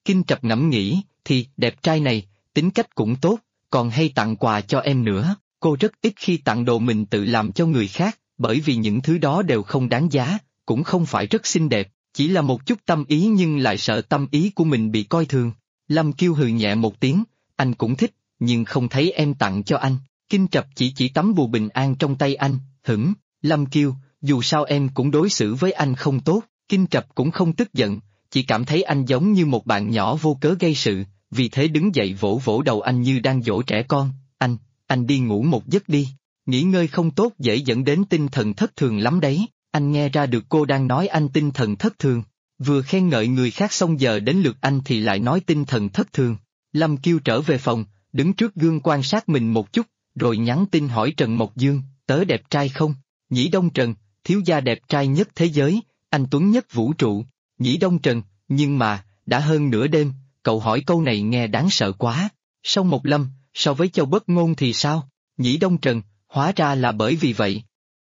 Kinh Trập ngẫm nghĩ, thì đẹp trai này, tính cách cũng tốt, còn hay tặng quà cho em nữa. Cô rất ít khi tặng đồ mình tự làm cho người khác, bởi vì những thứ đó đều không đáng giá, cũng không phải rất xinh đẹp, chỉ là một chút tâm ý nhưng lại sợ tâm ý của mình bị coi thường. Lâm Kiêu hừ nhẹ một tiếng, anh cũng thích, nhưng không thấy em tặng cho anh. Kinh Trập chỉ tấm bùa bình an trong tay anh, hửng, Lâm Kiêu, dù sao em cũng đối xử với anh không tốt. Kinh Trập cũng không tức giận, chỉ cảm thấy anh giống như một bạn nhỏ vô cớ gây sự, vì thế đứng dậy vỗ vỗ đầu anh như đang dỗ trẻ con. Anh đi ngủ một giấc đi, nghỉ ngơi không tốt dễ dẫn đến tinh thần thất thường lắm đấy. Anh nghe ra được cô đang nói anh tinh thần thất thường, vừa khen ngợi người khác xong giờ đến lượt anh thì lại nói tinh thần thất thường. Lâm Kiêu trở về phòng, đứng trước gương quan sát mình một chút, rồi nhắn tin hỏi Trần Mộc Dương, tớ đẹp trai không? Nhĩ Đông Trần, thiếu gia đẹp trai nhất thế giới, anh tuấn nhất vũ trụ. Nhĩ Đông Trần, nhưng mà, đã hơn nửa đêm, cậu hỏi câu này nghe đáng sợ quá. Song Mộc Lâm, so với Châu Bất Ngôn thì sao? Nhĩ Đông Trần, hóa ra là bởi vì vậy.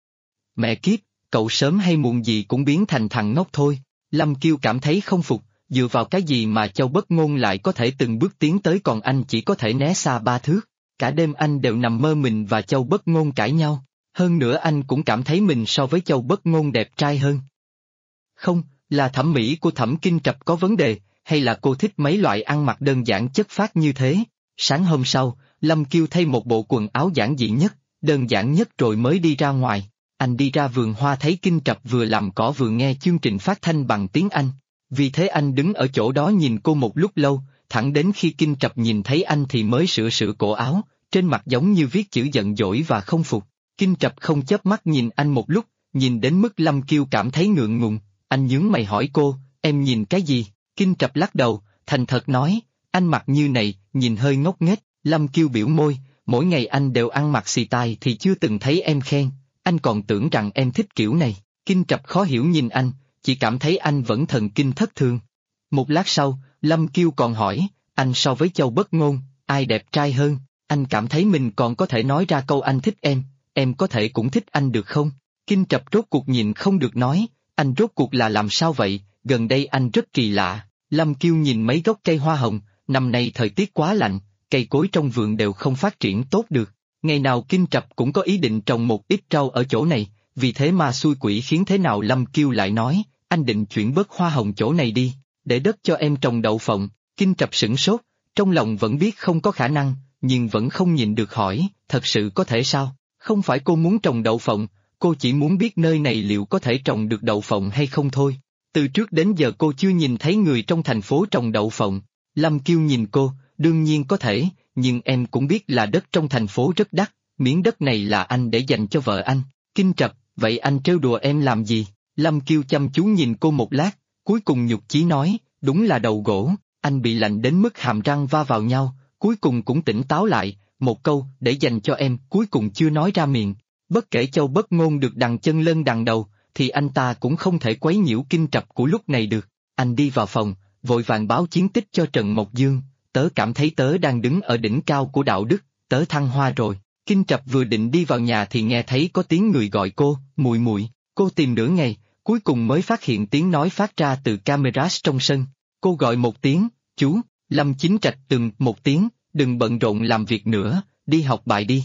Mẹ kiếp, cậu sớm hay muộn gì cũng biến thành thằng ngốc thôi. Lâm Kiêu cảm thấy không phục, dựa vào cái gì mà Châu Bất Ngôn lại có thể từng bước tiến tới còn anh chỉ có thể né xa 3 thước. Cả đêm anh đều nằm mơ mình và Châu Bất Ngôn cãi nhau, hơn nữa anh cũng cảm thấy mình so với Châu Bất Ngôn đẹp trai hơn. Không, là thẩm mỹ của Thẩm Kinh Trập có vấn đề, hay là cô thích mấy loại ăn mặc đơn giản chất phác như thế? Sáng hôm sau, Lâm Kiêu thay một bộ quần áo giản dị nhất, đơn giản nhất rồi mới đi ra ngoài. Anh đi ra vườn hoa thấy Kinh Trập vừa làm cỏ vừa nghe chương trình phát thanh bằng tiếng Anh. Vì thế anh đứng ở chỗ đó nhìn cô một lúc lâu, thẳng đến khi Kinh Trập nhìn thấy anh thì mới sửa cổ áo, trên mặt giống như viết chữ giận dỗi và không phục. Kinh Trập không chớp mắt nhìn anh một lúc, nhìn đến mức Lâm Kiêu cảm thấy ngượng ngùng. Anh nhướng mày hỏi cô, em nhìn cái gì? Kinh Trập lắc đầu, thành thật nói, anh mặc như này, nhìn hơi ngốc nghếch. Lâm Kiêu biểu môi, mỗi ngày anh đều ăn mặc xì tai thì chưa từng thấy em khen, anh còn tưởng rằng em thích kiểu này. Kinh Trập khó hiểu nhìn anh, chỉ cảm thấy anh vẫn thần kinh thất thường. Một lát sau, Lâm Kiêu còn hỏi, anh so với Châu Bất Ngôn, ai đẹp trai hơn? Anh cảm thấy mình còn có thể nói ra câu anh thích em có thể cũng thích anh được không? Kinh Trập rốt cuộc nhìn không được nói, anh rốt cuộc là làm sao vậy, gần đây anh rất kỳ lạ. Lâm Kiêu nhìn mấy gốc cây hoa hồng, năm nay thời tiết quá lạnh, cây cối trong vườn đều không phát triển tốt được. Ngày nào Kinh Trập cũng có ý định trồng một ít rau ở chỗ này, vì thế mà xui quỷ khiến thế nào Lâm Kiêu lại nói, anh định chuyển bớt hoa hồng chỗ này đi, để đất cho em trồng đậu phộng. Kinh Trập sửng sốt, trong lòng vẫn biết không có khả năng, nhưng vẫn không nhịn được hỏi, thật sự có thể sao? Không phải cô muốn trồng đậu phộng, cô chỉ muốn biết nơi này liệu có thể trồng được đậu phộng hay không thôi. Từ trước đến giờ cô chưa nhìn thấy người trong thành phố trồng đậu phộng. Lâm Kiêu nhìn cô, đương nhiên có thể, nhưng em cũng biết là đất trong thành phố rất đắt, miếng đất này là anh để dành cho vợ anh. Kinh Trập, vậy anh trêu đùa em làm gì? Lâm Kiêu chăm chú nhìn cô một lát, cuối cùng nhục chí nói, đúng là đầu gỗ. Anh bị lạnh đến mức hàm răng va vào nhau, cuối cùng cũng tỉnh táo lại, một câu để dành cho em cuối cùng chưa nói ra miệng. Bất kể Châu Bất Ngôn được đằng chân lên đằng đầu, thì anh ta cũng không thể quấy nhiễu Kinh Trập của lúc này được. Anh đi vào phòng, vội vàng báo chiến tích cho Trần Mộc Dương, tớ cảm thấy tớ đang đứng ở đỉnh cao của đạo đức, tớ thăng hoa rồi. Kinh Trập vừa định đi vào nhà thì nghe thấy có tiếng người gọi cô, mùi mùi. Cô tìm nửa ngày, cuối cùng mới phát hiện tiếng nói phát ra từ camera trong sân. Cô gọi một tiếng, chú. Lâm Chính Trạch từng một tiếng, đừng bận rộn làm việc nữa, đi học bài đi.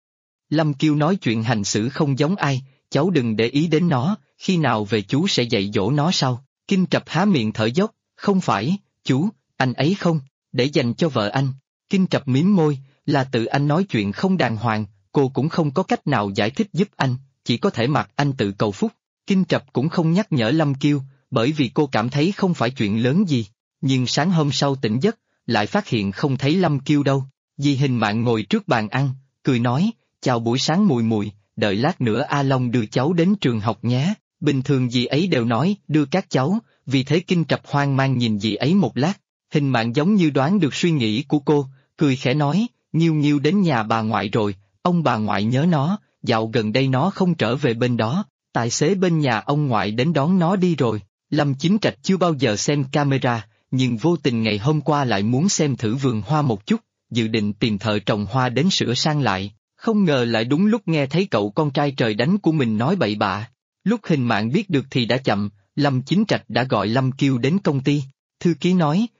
Lâm Kiêu nói chuyện hành xử không giống ai, cháu đừng để ý đến nó, khi nào về chú sẽ dạy dỗ nó sau. Kinh Trập há miệng thở dốc, không phải, chú, anh ấy không, để dành cho vợ anh. Kinh Trập mím môi, là tự anh nói chuyện không đàng hoàng, cô cũng không có cách nào giải thích giúp anh, chỉ có thể mặc anh tự cầu phúc. Kinh Trập cũng không nhắc nhở Lâm Kiêu, bởi vì cô cảm thấy không phải chuyện lớn gì. Nhưng sáng hôm sau tỉnh giấc, lại phát hiện không thấy Lâm Kiêu đâu. Dì Hình Mạn ngồi trước bàn ăn, cười nói, chào buổi sáng Mùi Mùi, đợi lát nữa A Long đưa cháu đến trường học nhé. Bình thường dì ấy đều nói, đưa các cháu, vì thế Kinh Trập hoang mang nhìn dì ấy một lát. Hình Mạn giống như đoán được suy nghĩ của cô, cười khẽ nói, Nghiêu Nghiêu đến nhà bà ngoại rồi, ông bà ngoại nhớ nó, dạo gần đây nó không trở về bên đó, tài xế bên nhà ông ngoại đến đón nó đi rồi. Lâm Chính Trạch chưa bao giờ xem camera, nhưng vô tình ngày hôm qua lại muốn xem thử vườn hoa một chút, dự định tìm thợ trồng hoa đến sửa sang lại, không ngờ lại đúng lúc nghe thấy cậu con trai trời đánh của mình nói bậy bạ. Lúc Hình Mạn biết được thì đã chậm, Lâm Chính Trạch đã gọi Lâm Kiêu đến công ty. Thư ký nói,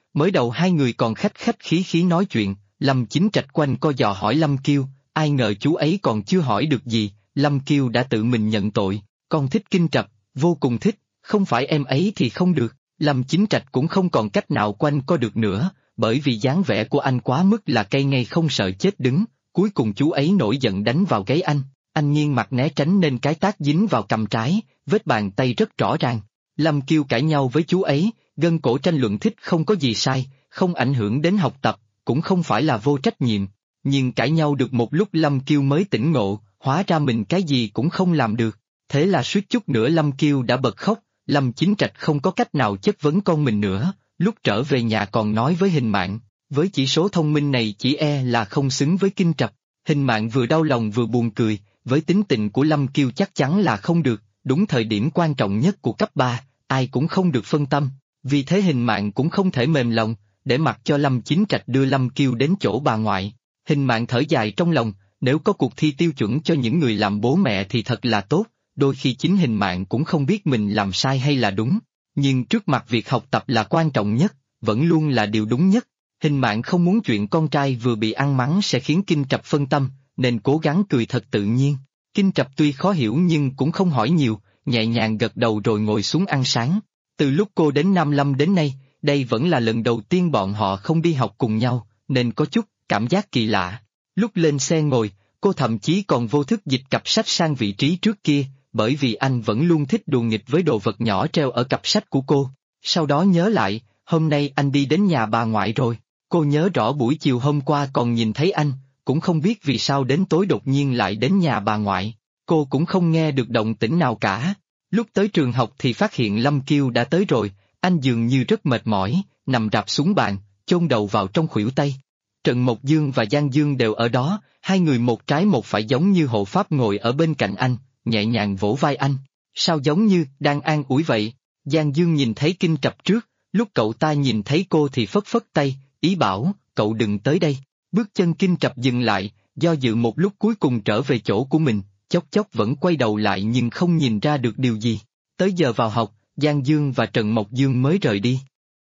Mới đầu hai người còn khách khách khí khí nói chuyện, Lâm Chính Trạch quanh co dò hỏi Lâm Kiêu, ai ngờ chú ấy còn chưa hỏi được gì, Lâm Kiêu đã tự mình nhận tội, con thích Kinh Trạch, vô cùng thích, không phải em ấy thì không được. Lâm Chính Trạch cũng không còn cách nào quanh co được nữa, bởi vì dáng vẻ của anh quá mức là cây ngay không sợ chết đứng, cuối cùng chú ấy nổi giận đánh vào gáy anh nghiêng mặt né tránh nên cái tát dính vào cằm trái, vết bàn tay rất rõ ràng. Lâm Kiêu cãi nhau với chú ấy, gân cổ tranh luận thích không có gì sai, không ảnh hưởng đến học tập, cũng không phải là vô trách nhiệm. Nhưng cãi nhau được một lúc Lâm Kiêu mới tỉnh ngộ, hóa ra mình cái gì cũng không làm được. Thế là suýt chút nữa Lâm Kiêu đã bật khóc, Lâm Chính Trạch không có cách nào chất vấn con mình nữa, lúc trở về nhà còn nói với Hình Mạn, với chỉ số thông minh này chỉ e là không xứng với Kinh Trạch. Hình Mạn vừa đau lòng vừa buồn cười, với tính tình của Lâm Kiêu chắc chắn là không được, đúng thời điểm quan trọng nhất của cấp 3, ai cũng không được phân tâm, vì thế Hình Mạn cũng không thể mềm lòng, để mặc cho Lâm Chính Trạch đưa Lâm Kiêu đến chỗ bà ngoại. Hình Mạn thở dài trong lòng, nếu có cuộc thi tiêu chuẩn cho những người làm bố mẹ thì thật là tốt, đôi khi chính Hình Mạn cũng không biết mình làm sai hay là đúng, nhưng trước mặt việc học tập là quan trọng nhất, vẫn luôn là điều đúng nhất. Hình Mạn không muốn chuyện con trai vừa bị ăn mắng sẽ khiến Kinh Trạch phân tâm, nên cố gắng cười thật tự nhiên. Kinh Trạch tuy khó hiểu nhưng cũng không hỏi nhiều, nhẹ nhàng gật đầu rồi ngồi xuống ăn sáng. Từ lúc cô đến Nam Lâm đến nay, đây vẫn là lần đầu tiên bọn họ không đi học cùng nhau, nên có chút cảm giác kỳ lạ. Lúc lên xe ngồi, cô thậm chí còn vô thức dịch cặp sách sang vị trí trước kia, bởi vì anh vẫn luôn thích đùa nghịch với đồ vật nhỏ treo ở cặp sách của cô. Sau đó nhớ lại, hôm nay anh đi đến nhà bà ngoại rồi. Cô nhớ rõ buổi chiều hôm qua còn nhìn thấy anh, cũng không biết vì sao đến tối đột nhiên lại đến nhà bà ngoại. Cô cũng không nghe được động tĩnh nào cả. Lúc tới trường học thì phát hiện Lâm Kiêu đã tới rồi, anh dường như rất mệt mỏi, nằm rạp xuống bàn, chôn đầu vào trong khuỷu tay. Trần Mộc Dương và Giang Dương đều ở đó, hai người một trái một phải giống như hộ pháp ngồi ở bên cạnh anh, nhẹ nhàng vỗ vai anh. Sao giống như đang an ủi vậy? Giang Dương nhìn thấy Kinh Trạch trước, lúc cậu ta nhìn thấy cô thì phất phất tay, ý bảo, cậu đừng tới đây. Bước chân Kinh Trạch dừng lại, do dự một lúc cuối cùng trở về chỗ của mình, chốc chốc vẫn quay đầu lại nhưng không nhìn ra được điều gì. Tới giờ vào học, Giang Dương và Trần Mộc Dương mới rời đi.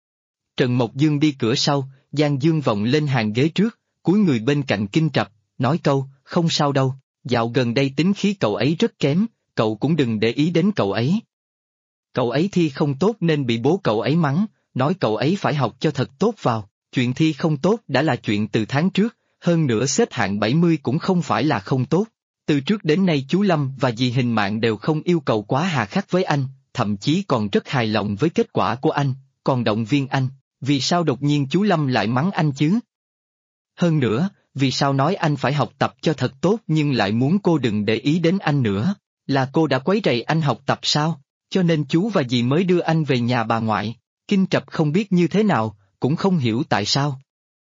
Trần Mộc Dương đi cửa sau, Giang Dương vọng lên hàng ghế trước, cúi người bên cạnh Kinh Trạch, nói câu, không sao đâu, dạo gần đây tính khí cậu ấy rất kém, cậu cũng đừng để ý đến cậu ấy. Cậu ấy thi không tốt nên bị bố cậu ấy mắng, nói cậu ấy phải học cho thật tốt vào, chuyện thi không tốt đã là chuyện từ tháng trước, hơn nữa xếp hạng 70 cũng không phải là không tốt. Từ trước đến nay chú Lâm và dì Hình Mạn đều không yêu cầu quá hà khắc với anh, thậm chí còn rất hài lòng với kết quả của anh, còn động viên anh, vì sao đột nhiên chú Lâm lại mắng anh chứ? Hơn nữa, vì sao nói anh phải học tập cho thật tốt nhưng lại muốn cô đừng để ý đến anh nữa, là cô đã quấy rầy anh học tập sao? Cho nên chú và dì mới đưa anh về nhà bà ngoại. Kinh Trạch không biết như thế nào, cũng không hiểu tại sao.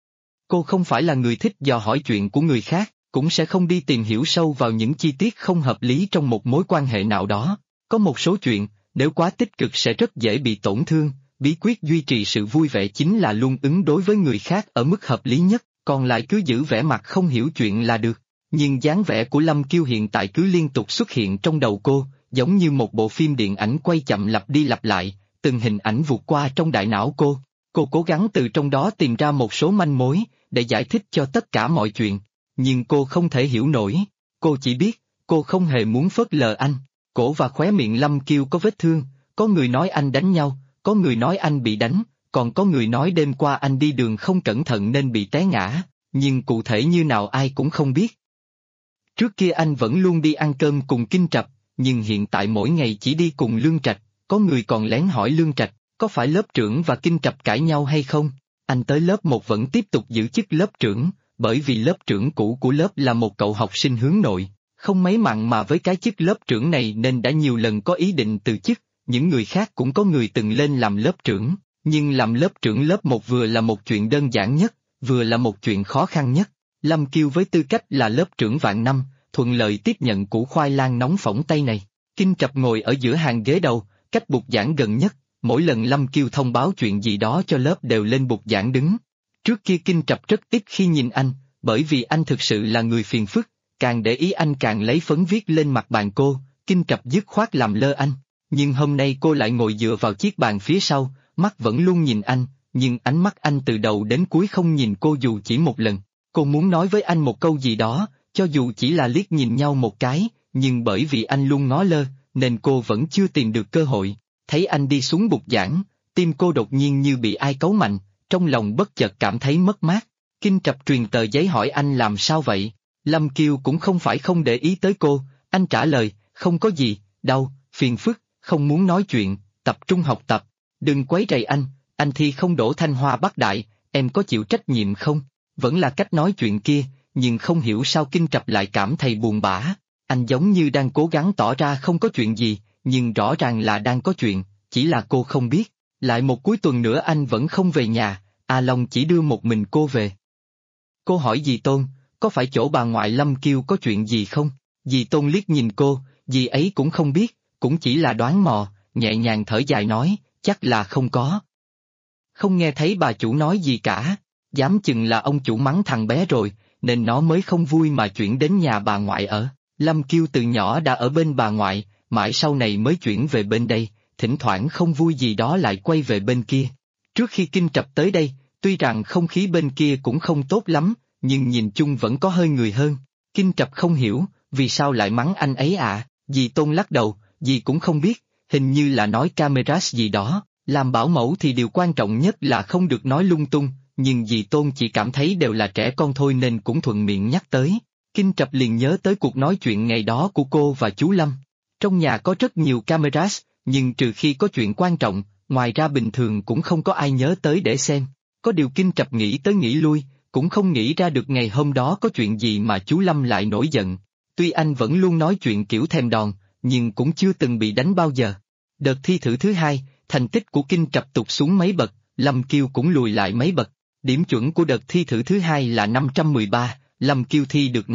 Cô không phải là người thích dò hỏi chuyện của người khác, cũng sẽ không đi tìm hiểu sâu vào những chi tiết không hợp lý trong một mối quan hệ nào đó. Có một số chuyện, nếu quá tích cực sẽ rất dễ bị tổn thương, bí quyết duy trì sự vui vẻ chính là luôn ứng đối với người khác ở mức hợp lý nhất, còn lại cứ giữ vẻ mặt không hiểu chuyện là được. Nhưng dáng vẻ của Lâm Kiêu hiện tại cứ liên tục xuất hiện trong đầu cô, giống như một bộ phim điện ảnh quay chậm lặp đi lặp lại, từng hình ảnh vụt qua trong đại não cô. Cô cố gắng từ trong đó tìm ra một số manh mối, để giải thích cho tất cả mọi chuyện, nhưng cô không thể hiểu nổi. Cô chỉ biết, cô không hề muốn phớt lờ anh. Cổ và khóe miệng Lâm Kiêu có vết thương, có người nói anh đánh nhau, có người nói anh bị đánh, còn có người nói đêm qua anh đi đường không cẩn thận nên bị té ngã, nhưng cụ thể như nào ai cũng không biết. Trước kia anh vẫn luôn đi ăn cơm cùng Kinh Trạch, nhưng hiện tại mỗi ngày chỉ đi cùng Lương Trạch, có người còn lén hỏi Lương Trạch, có phải lớp trưởng và Kinh Trạch cãi nhau hay không? Anh tới lớp 1 vẫn tiếp tục giữ chức lớp trưởng, bởi vì lớp trưởng cũ của lớp là một cậu học sinh hướng nội, không mấy mặn mà với cái chức lớp trưởng này nên đã nhiều lần có ý định từ chức. Những người khác cũng có người từng lên làm lớp trưởng, nhưng làm lớp trưởng lớp 1 vừa là một chuyện đơn giản nhất, vừa là một chuyện khó khăn nhất. Lâm Kiêu với tư cách là lớp trưởng vạn năm, thuận lợi tiếp nhận củ khoai lang nóng phỏng tay này. Kinh Trạch ngồi ở giữa hàng ghế đầu, cách bục giảng gần nhất, mỗi lần Lâm Kiêu thông báo chuyện gì đó cho lớp đều lên bục giảng đứng. Trước kia Kinh Trạch rất ít khi nhìn anh, bởi vì anh thực sự là người phiền phức, càng để ý anh càng lấy phấn viết lên mặt bàn cô, Kinh Trạch dứt khoát làm lơ anh. Nhưng hôm nay cô lại ngồi dựa vào chiếc bàn phía sau, mắt vẫn luôn nhìn anh, nhưng ánh mắt anh từ đầu đến cuối không nhìn cô dù chỉ một lần. Cô muốn nói với anh một câu gì đó, cho dù chỉ là liếc nhìn nhau một cái, nhưng bởi vì anh luôn ngó lơ, nên cô vẫn chưa tìm được cơ hội. Thấy anh đi xuống bục giảng, tim cô đột nhiên như bị ai cấu mạnh, trong lòng bất chợt cảm thấy mất mát. Kinh Trập truyền tờ giấy hỏi anh làm sao vậy. Lâm Kiêu cũng không phải không để ý tới cô, anh trả lời, không có gì, đau, phiền phức, không muốn nói chuyện, tập trung học tập. Đừng quấy rầy anh thi không đỗ Thanh Hoa Bắc Đại, em có chịu trách nhiệm không? Vẫn là cách nói chuyện kia, nhưng không hiểu sao Kinh Trập lại cảm thấy buồn bã. Anh giống như đang cố gắng tỏ ra không có chuyện gì, nhưng rõ ràng là đang có chuyện, chỉ là cô không biết. Lại một cuối tuần nữa anh vẫn không về nhà, A Long chỉ đưa một mình cô về. Cô hỏi dì Tôn, có phải chỗ bà ngoại Lâm Kiêu có chuyện gì không? Dì Tôn liếc nhìn cô, dì ấy cũng không biết, cũng chỉ là đoán mò, nhẹ nhàng thở dài nói, chắc là không có. Không nghe thấy bà chủ nói gì cả, dám chừng là ông chủ mắng thằng bé rồi, nên nó mới không vui mà chuyển đến nhà bà ngoại ở. Lâm Kiêu từ nhỏ đã ở bên bà ngoại, mãi sau này mới chuyển về bên đây, thỉnh thoảng không vui gì đó lại quay về bên kia. Trước khi Kinh Trập tới đây, tuy rằng không khí bên kia cũng không tốt lắm, nhưng nhìn chung vẫn có hơi người hơn. Kinh Trập không hiểu, vì sao lại mắng anh ấy à? Dì Tôn lắc đầu, dì cũng không biết, hình như là nói cameras gì đó, làm bảo mẫu thì điều quan trọng nhất là không được nói lung tung, nhưng dì Tôn chỉ cảm thấy đều là trẻ con thôi nên cũng thuận miệng nhắc tới. Kinh Trập liền nhớ tới cuộc nói chuyện ngày đó của cô và chú Lâm. Trong nhà có rất nhiều cameras, nhưng trừ khi có chuyện quan trọng, ngoài ra bình thường cũng không có ai nhớ tới để xem. Có điều Kinh Trập nghĩ tới nghĩ lui, cũng không nghĩ ra được ngày hôm đó có chuyện gì mà chú Lâm lại nổi giận. Tuy anh vẫn luôn nói chuyện kiểu thèm đòn, nhưng cũng chưa từng bị đánh bao giờ. Đợt thi thử thứ hai, thành tích của Kinh Trập tụt xuống mấy bậc, Lâm Kiêu cũng lùi lại mấy bậc. Điểm chuẩn của đợt thi thử thứ hai là 513, Lâm Kiêu thi được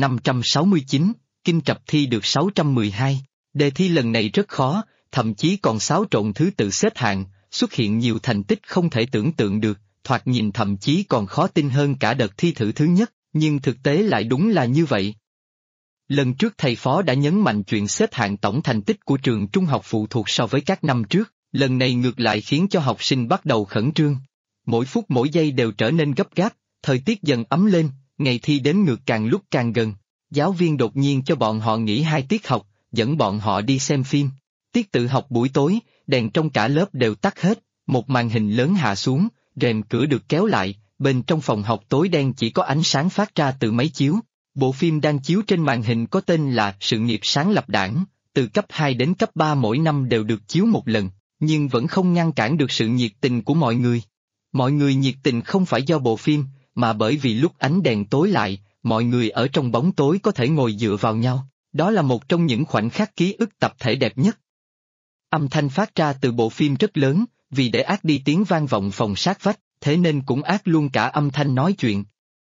569, Kinh Trập thi được 612. Đề thi lần này rất khó, thậm chí còn xáo trộn thứ tự xếp hạng, xuất hiện nhiều thành tích không thể tưởng tượng được, thoạt nhìn thậm chí còn khó tin hơn cả đợt thi thử thứ nhất, nhưng thực tế lại đúng là như vậy. Lần trước thầy phó đã nhấn mạnh chuyện xếp hạng tổng thành tích của trường trung học phụ thuộc so với các năm trước, lần này ngược lại khiến cho học sinh bắt đầu khẩn trương. Mỗi phút mỗi giây đều trở nên gấp gáp, thời tiết dần ấm lên, ngày thi đến ngược càng lúc càng gần. Giáo viên đột nhiên cho bọn họ nghỉ 2 tiết học, dẫn bọn họ đi xem phim. Tiết tự học buổi tối, đèn trong cả lớp đều tắt hết, một màn hình lớn hạ xuống, rèm cửa được kéo lại, bên trong phòng học tối đen chỉ có ánh sáng phát ra từ máy chiếu. Bộ phim đang chiếu trên màn hình có tên là Sự nghiệp sáng lập Đảng, từ cấp 2 đến cấp 3 mỗi năm đều được chiếu một lần, nhưng vẫn không ngăn cản được sự nhiệt tình của mọi người. Mọi người nhiệt tình không phải do bộ phim, mà bởi vì lúc ánh đèn tối lại, mọi người ở trong bóng tối có thể ngồi dựa vào nhau, đó là một trong những khoảnh khắc ký ức tập thể đẹp nhất. Âm thanh phát ra từ bộ phim rất lớn, vì để át đi tiếng vang vọng phòng sát vách, thế nên cũng át luôn cả âm thanh nói chuyện.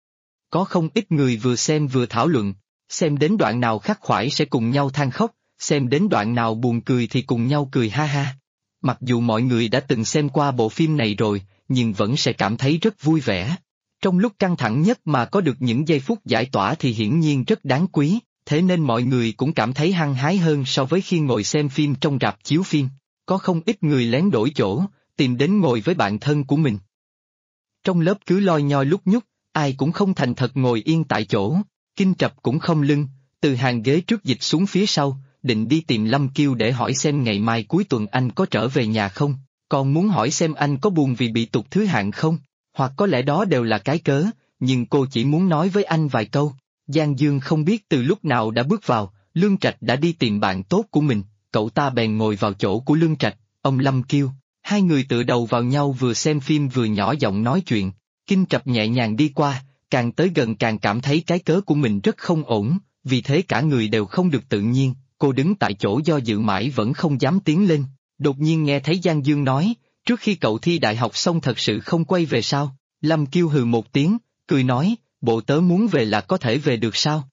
Có không ít người vừa xem vừa thảo luận, xem đến đoạn nào khắc khoải sẽ cùng nhau than khóc, xem đến đoạn nào buồn cười thì cùng nhau cười ha ha. Mặc dù mọi người đã từng xem qua bộ phim này rồi, nhưng vẫn sẽ cảm thấy rất vui vẻ. Trong lúc căng thẳng nhất mà có được những giây phút giải tỏa thì hiển nhiên rất đáng quý, thế nên mọi người cũng cảm thấy hăng hái hơn so với khi ngồi xem phim trong rạp chiếu phim. Có không ít người lén đổi chỗ, tìm đến ngồi với bạn thân của mình. Trong lớp cứ loi nhoi lúc nhúc, ai cũng không thành thật ngồi yên tại chỗ. Kinh Trập cũng không lưng, từ hàng ghế trước dịch xuống phía sau, định đi tìm Lâm Kiêu để hỏi xem ngày mai cuối tuần anh có trở về nhà không, còn muốn hỏi xem anh có buồn vì bị tụt thứ hạng không, hoặc có lẽ đó đều là cái cớ, nhưng cô chỉ muốn nói với anh vài câu. Giang Dương không biết từ lúc nào đã bước vào, Lương Trạch đã đi tìm bạn tốt của mình, cậu ta bèn ngồi vào chỗ của Lương Trạch, ông Lâm Kiêu, hai người tựa đầu vào nhau vừa xem phim vừa nhỏ giọng nói chuyện. Kinh Trập nhẹ nhàng đi qua, càng tới gần càng cảm thấy cái cớ của mình rất không ổn, vì thế cả người đều không được tự nhiên, cô đứng tại chỗ do dự mãi vẫn không dám tiến lên. Đột nhiên nghe thấy Giang Dương nói, trước khi cậu thi đại học xong thật sự không quay về sao? Lâm Kiêu hừ một tiếng, cười nói, bộ tớ muốn về là có thể về được sao?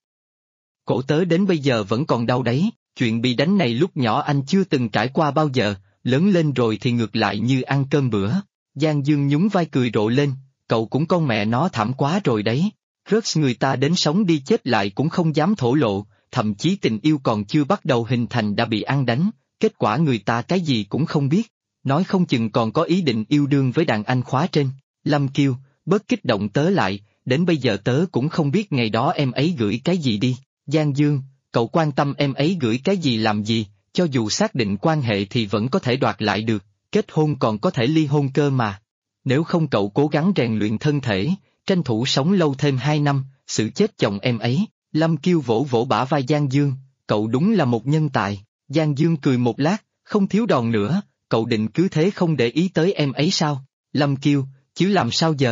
Cổ tớ đến bây giờ vẫn còn đau đấy, chuyện bị đánh này lúc nhỏ anh chưa từng trải qua bao giờ, lớn lên rồi thì ngược lại như ăn cơm bữa. Giang Dương nhún vai cười rộ lên, cậu cũng con mẹ nó thảm quá rồi đấy. Rớt người ta đến sống đi chết lại cũng không dám thổ lộ, thậm chí tình yêu còn chưa bắt đầu hình thành đã bị ăn đánh, kết quả người ta cái gì cũng không biết, nói không chừng còn có ý định yêu đương với đàn anh khóa trên. Lâm Kiêu, bớt kích động tớ lại, đến bây giờ tớ cũng không biết ngày đó em ấy gửi cái gì đi. Giang Dương, cậu quan tâm em ấy gửi cái gì làm gì, cho dù xác định quan hệ thì vẫn có thể đoạt lại được, kết hôn còn có thể ly hôn cơ mà. Nếu không cậu cố gắng rèn luyện thân thể, tranh thủ sống lâu thêm 2 năm, xử chết chồng em ấy. Lâm Kiêu vỗ vỗ bả vai Giang Dương, cậu đúng là một nhân tài. Giang Dương cười một lát, không thiếu đòn nữa, cậu định cứ thế không để ý tới em ấy sao? Lâm Kiêu, chứ làm sao giờ?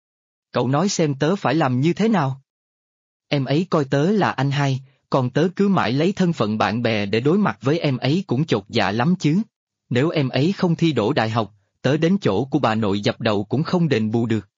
Cậu nói xem tớ phải làm như thế nào? Em ấy coi tớ là anh hai, còn tớ cứ mãi lấy thân phận bạn bè để đối mặt với em ấy cũng chột dạ lắm chứ. Nếu em ấy không thi đỗ đại học, tớ đến chỗ của bà nội dập đầu cũng không đền bù được.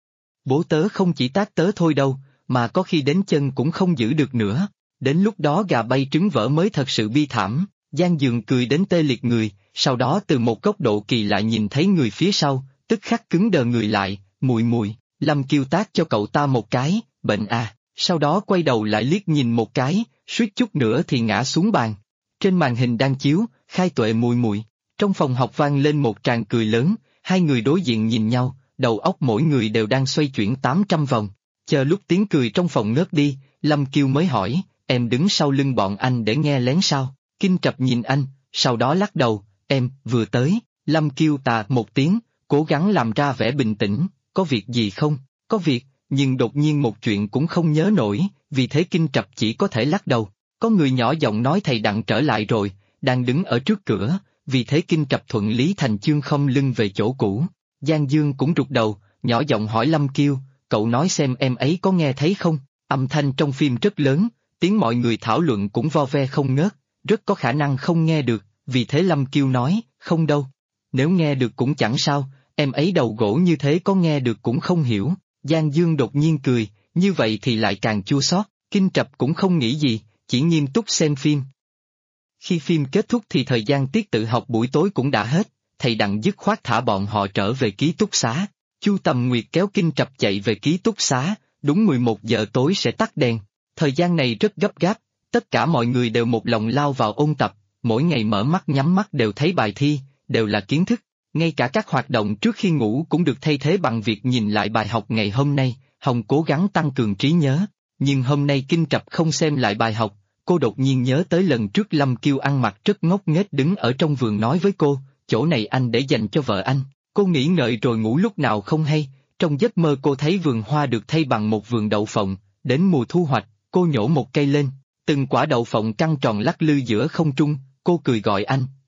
Bố tớ không chỉ tát tớ thôi đâu, mà có khi đến chân cũng không giữ được nữa. Đến lúc đó gà bay trứng vỡ mới thật sự bi thảm. Giang Dương cười đến tê liệt người, sau đó từ một góc độ kỳ lạ nhìn thấy người phía sau, tức khắc cứng đờ người lại, mùi mùi. Lâm Kiêu tát cho cậu ta một cái, bệnh à, sau đó quay đầu lại liếc nhìn một cái, suýt chút nữa thì ngã xuống bàn. Trên màn hình đang chiếu, khai tuệ mùi mùi. Trong phòng học vang lên một tràng cười lớn, hai người đối diện nhìn nhau, đầu óc mỗi người đều đang xoay chuyển 800 vòng. Chờ lúc tiếng cười trong phòng ngớt đi, Lâm Kiêu mới hỏi, em đứng sau lưng bọn anh để nghe lén sao? Kinh Trập nhìn anh, sau đó lắc đầu, em, vừa tới. Lâm Kiêu tà một tiếng, cố gắng làm ra vẻ bình tĩnh, có việc gì không? Có việc, nhưng đột nhiên một chuyện cũng không nhớ nổi, vì thế Kinh Trập chỉ có thể lắc đầu. Có người nhỏ giọng nói thầy Đặng trở lại rồi, đang đứng ở trước cửa, vì thế Kinh Trập thuận lý thành chương không lưng về chỗ cũ. Giang Dương cũng rụt đầu, nhỏ giọng hỏi Lâm Kiêu, cậu nói xem em ấy có nghe thấy không? Âm thanh trong phim rất lớn, tiếng mọi người thảo luận cũng vo ve không ngớt, rất có khả năng không nghe được, vì thế Lâm Kiêu nói, không đâu. Nếu nghe được cũng chẳng sao, em ấy đầu gỗ như thế có nghe được cũng không hiểu. Giang Dương đột nhiên cười, như vậy thì lại càng chua xót. Kinh Trập cũng không nghĩ gì, chỉ nghiêm túc xem phim. Khi phim kết thúc thì thời gian tiết tự học buổi tối cũng đã hết, thầy Đặng dứt khoát thả bọn họ trở về ký túc xá. Chu Tầm Nguyệt kéo Kinh Trập chạy về ký túc xá, đúng 11 giờ tối sẽ tắt đèn. Thời gian này rất gấp gáp, tất cả mọi người đều một lòng lao vào ôn tập, mỗi ngày mở mắt nhắm mắt đều thấy bài thi, đều là kiến thức. Ngay cả các hoạt động trước khi ngủ cũng được thay thế bằng việc nhìn lại bài học ngày hôm nay. Hồng cố gắng tăng cường trí nhớ, nhưng hôm nay Kinh Trập không xem lại bài học. Cô đột nhiên nhớ tới lần trước Lâm Kiêu ăn mặc rất ngốc nghếch đứng ở trong vườn nói với cô, chỗ này anh để dành cho vợ anh. Cô nghĩ ngợi rồi ngủ lúc nào không hay, trong giấc mơ cô thấy vườn hoa được thay bằng một vườn đậu phộng, đến mùa thu hoạch, cô nhổ một cây lên, từng quả đậu phộng căng tròn lắc lư giữa không trung, cô cười gọi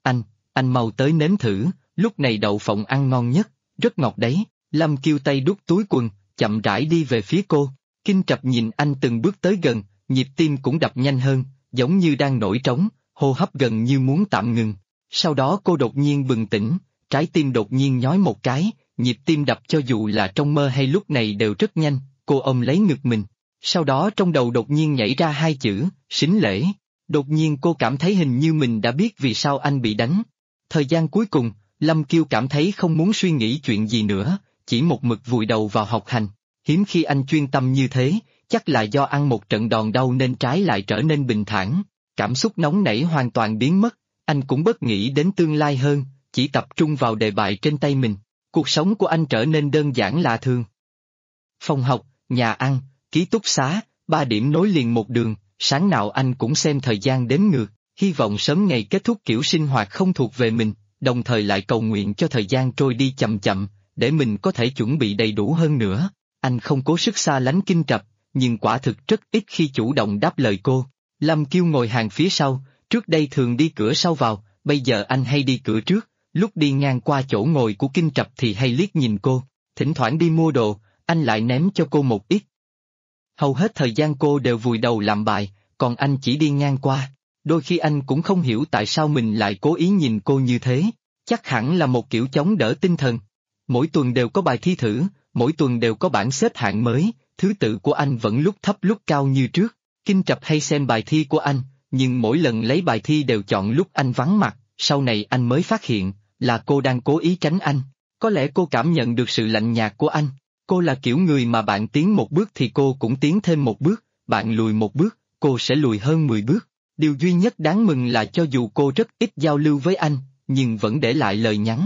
anh mau tới nếm thử, lúc này đậu phộng ăn ngon nhất, rất ngọt đấy. Lâm Kiêu tay đút túi quần, chậm rãi đi về phía cô. Kinh Trập nhìn anh từng bước tới gần, nhịp tim cũng đập nhanh hơn, giống như đang nổi trống, hô hấp gần như muốn tạm ngừng. Sau đó cô đột nhiên bừng tỉnh, trái tim đột nhiên nhói một cái, nhịp tim đập cho dù là trong mơ hay lúc này đều rất nhanh, cô ôm lấy ngực mình. Sau đó trong đầu đột nhiên nhảy ra hai chữ, sính lễ. Đột nhiên cô cảm thấy hình như mình đã biết vì sao anh bị đánh. Thời gian cuối cùng, Lâm Kiêu cảm thấy không muốn suy nghĩ chuyện gì nữa, chỉ một mực vùi đầu vào học hành. Hiếm khi anh chuyên tâm như thế, chắc là do ăn một trận đòn đau nên trái lại trở nên bình thản. Cảm xúc nóng nảy hoàn toàn biến mất, anh cũng bất nghĩ đến tương lai hơn, chỉ tập trung vào đề bài trên tay mình. Cuộc sống của anh trở nên đơn giản lạ thường. Phòng học, nhà ăn, ký túc xá, 3 điểm nối liền một đường, sáng nào anh cũng xem thời gian đếm ngược, hy vọng sớm ngày kết thúc kiểu sinh hoạt không thuộc về mình, đồng thời lại cầu nguyện cho thời gian trôi đi chậm chậm, để mình có thể chuẩn bị đầy đủ hơn nữa. Anh không cố sức xa lánh Kinh Trập, nhưng quả thực rất ít khi chủ động đáp lời cô. Lâm Kiêu ngồi hàng phía sau, trước đây thường đi cửa sau vào, bây giờ anh hay đi cửa trước, lúc đi ngang qua chỗ ngồi của Kinh Trập thì hay liếc nhìn cô, thỉnh thoảng đi mua đồ, anh lại ném cho cô một ít. Hầu hết thời gian cô đều vùi đầu làm bài, còn anh chỉ đi ngang qua. Đôi khi anh cũng không hiểu tại sao mình lại cố ý nhìn cô như thế, chắc hẳn là một kiểu chống đỡ tinh thần. Mỗi tuần đều có bài thi thử, mỗi tuần đều có bảng xếp hạng mới, thứ tự của anh vẫn lúc thấp lúc cao như trước. Kinh Trập hay xem bài thi của anh, nhưng mỗi lần lấy bài thi đều chọn lúc anh vắng mặt, sau này anh mới phát hiện, là cô đang cố ý tránh anh. Có lẽ cô cảm nhận được sự lạnh nhạt của anh. Cô là kiểu người mà bạn tiến một bước thì cô cũng tiến thêm một bước, bạn lùi một bước, cô sẽ lùi hơn 10 bước. Điều duy nhất đáng mừng là cho dù cô rất ít giao lưu với anh, nhưng vẫn để lại lời nhắn.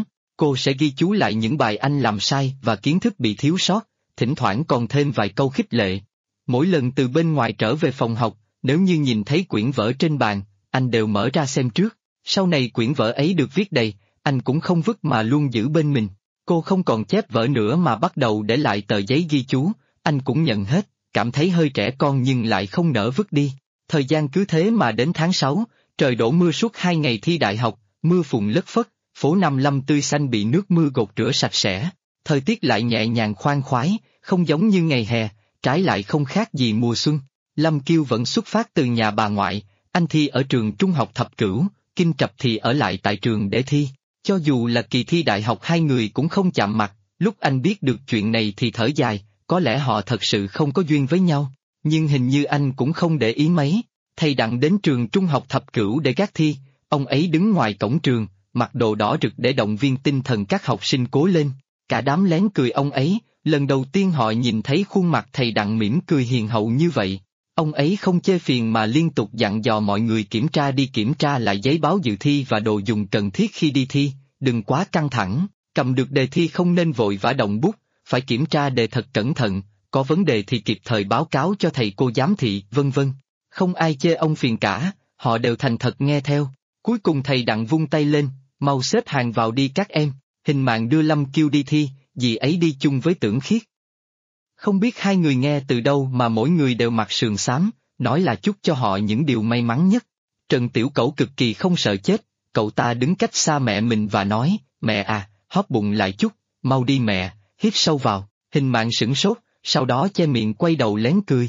Cô sẽ ghi chú lại những bài anh làm sai và kiến thức bị thiếu sót, thỉnh thoảng còn thêm vài câu khích lệ. Mỗi lần từ bên ngoài trở về phòng học, nếu như nhìn thấy quyển vở trên bàn, anh đều mở ra xem trước. Sau này quyển vở ấy được viết đầy, anh cũng không vứt mà luôn giữ bên mình. Cô không còn chép vở nữa mà bắt đầu để lại tờ giấy ghi chú, anh cũng nhận hết, cảm thấy hơi trẻ con nhưng lại không nỡ vứt đi. Thời gian cứ thế mà đến tháng 6, trời đổ mưa suốt 2 ngày thi đại học, mưa phùn lất phất, phố Nam Lâm tươi xanh bị nước mưa gột rửa sạch sẽ. Thời tiết lại nhẹ nhàng khoan khoái, không giống như ngày hè, trái lại không khác gì mùa xuân. Lâm Kiêu vẫn xuất phát từ nhà bà ngoại, anh thi ở trường trung học Thập Cửu, Kinh Trập thì ở lại tại trường để thi. Cho dù là kỳ thi đại học hai người cũng không chạm mặt, lúc anh biết được chuyện này thì thở dài, có lẽ họ thật sự không có duyên với nhau. Nhưng hình như anh cũng không để ý mấy. Thầy Đặng đến trường trung học Thập Cửu để gác thi, ông ấy đứng ngoài cổng trường, mặc đồ đỏ rực để động viên tinh thần các học sinh cố lên. Cả đám lén cười ông ấy, lần đầu tiên họ nhìn thấy khuôn mặt thầy Đặng mỉm cười hiền hậu như vậy. Ông ấy không chê phiền mà liên tục dặn dò mọi người kiểm tra đi kiểm tra lại giấy báo dự thi và đồ dùng cần thiết khi đi thi, đừng quá căng thẳng, cầm được đề thi không nên vội vã động bút, phải kiểm tra đề thật cẩn thận, có vấn đề thì kịp thời báo cáo cho thầy cô giám thị, vân vân. Không ai chê ông phiền cả, họ đều thành thật nghe theo. Cuối cùng thầy Đặng vung tay lên, mau xếp hàng vào đi các em. Hình Mạn đưa Lâm Kiêu đi thi, dì ấy đi chung với Tưởng Khiết. Không biết hai người nghe từ đâu mà mỗi người đều mặc sườn xám, nói là chúc cho họ những điều may mắn nhất. Trần Tiểu Cẩu cực kỳ không sợ chết, cậu ta đứng cách xa mẹ mình và nói, mẹ à, hóp bụng lại chút, mau đi mẹ, hít sâu vào. Hình Mạn sửng sốt, sau đó che miệng quay đầu lén cười.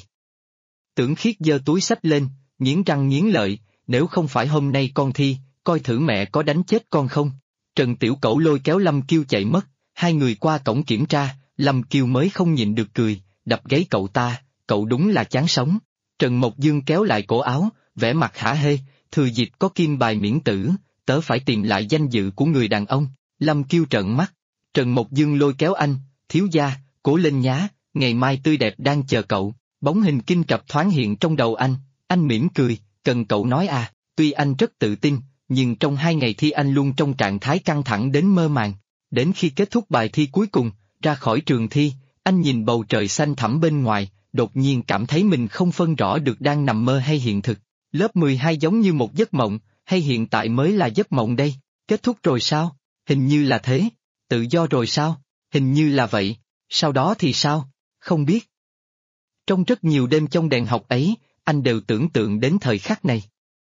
Tưởng Khiết giơ túi xách lên, nghiến răng nghiến lợi, nếu không phải hôm nay con thi, coi thử mẹ có đánh chết con không. Trần Tiểu Cẩu lôi kéo Lâm Kiêu chạy mất, hai người qua cổng kiểm tra, Lâm Kiêu mới không nhịn được cười, đập gáy cậu ta, cậu đúng là chán sống. Trần Mộc Dương kéo lại cổ áo, vẻ mặt hả hê, thừa dịp có kim bài miễn tử, tớ phải tìm lại danh dự của người đàn ông. Lâm Kiêu trợn mắt, Trần Mộc Dương lôi kéo anh, thiếu gia, cố lên nhá, ngày mai tươi đẹp đang chờ cậu. Bóng hình Kinh Trập thoáng hiện trong đầu anh mỉm cười, cần cậu nói à, tuy anh rất tự tin, nhưng trong 2 ngày thi anh luôn trong trạng thái căng thẳng đến mơ màng. Đến khi kết thúc bài thi cuối cùng, ra khỏi trường thi, anh nhìn bầu trời xanh thẳm bên ngoài, đột nhiên cảm thấy mình không phân rõ được đang nằm mơ hay hiện thực. Lớp 12 giống như một giấc mộng, hay hiện tại mới là giấc mộng đây? Kết thúc rồi sao? Hình như là thế. Tự do rồi sao? Hình như là vậy. Sau đó thì sao? Không biết. Trong rất nhiều đêm trong đèn học ấy, anh đều tưởng tượng đến thời khắc này.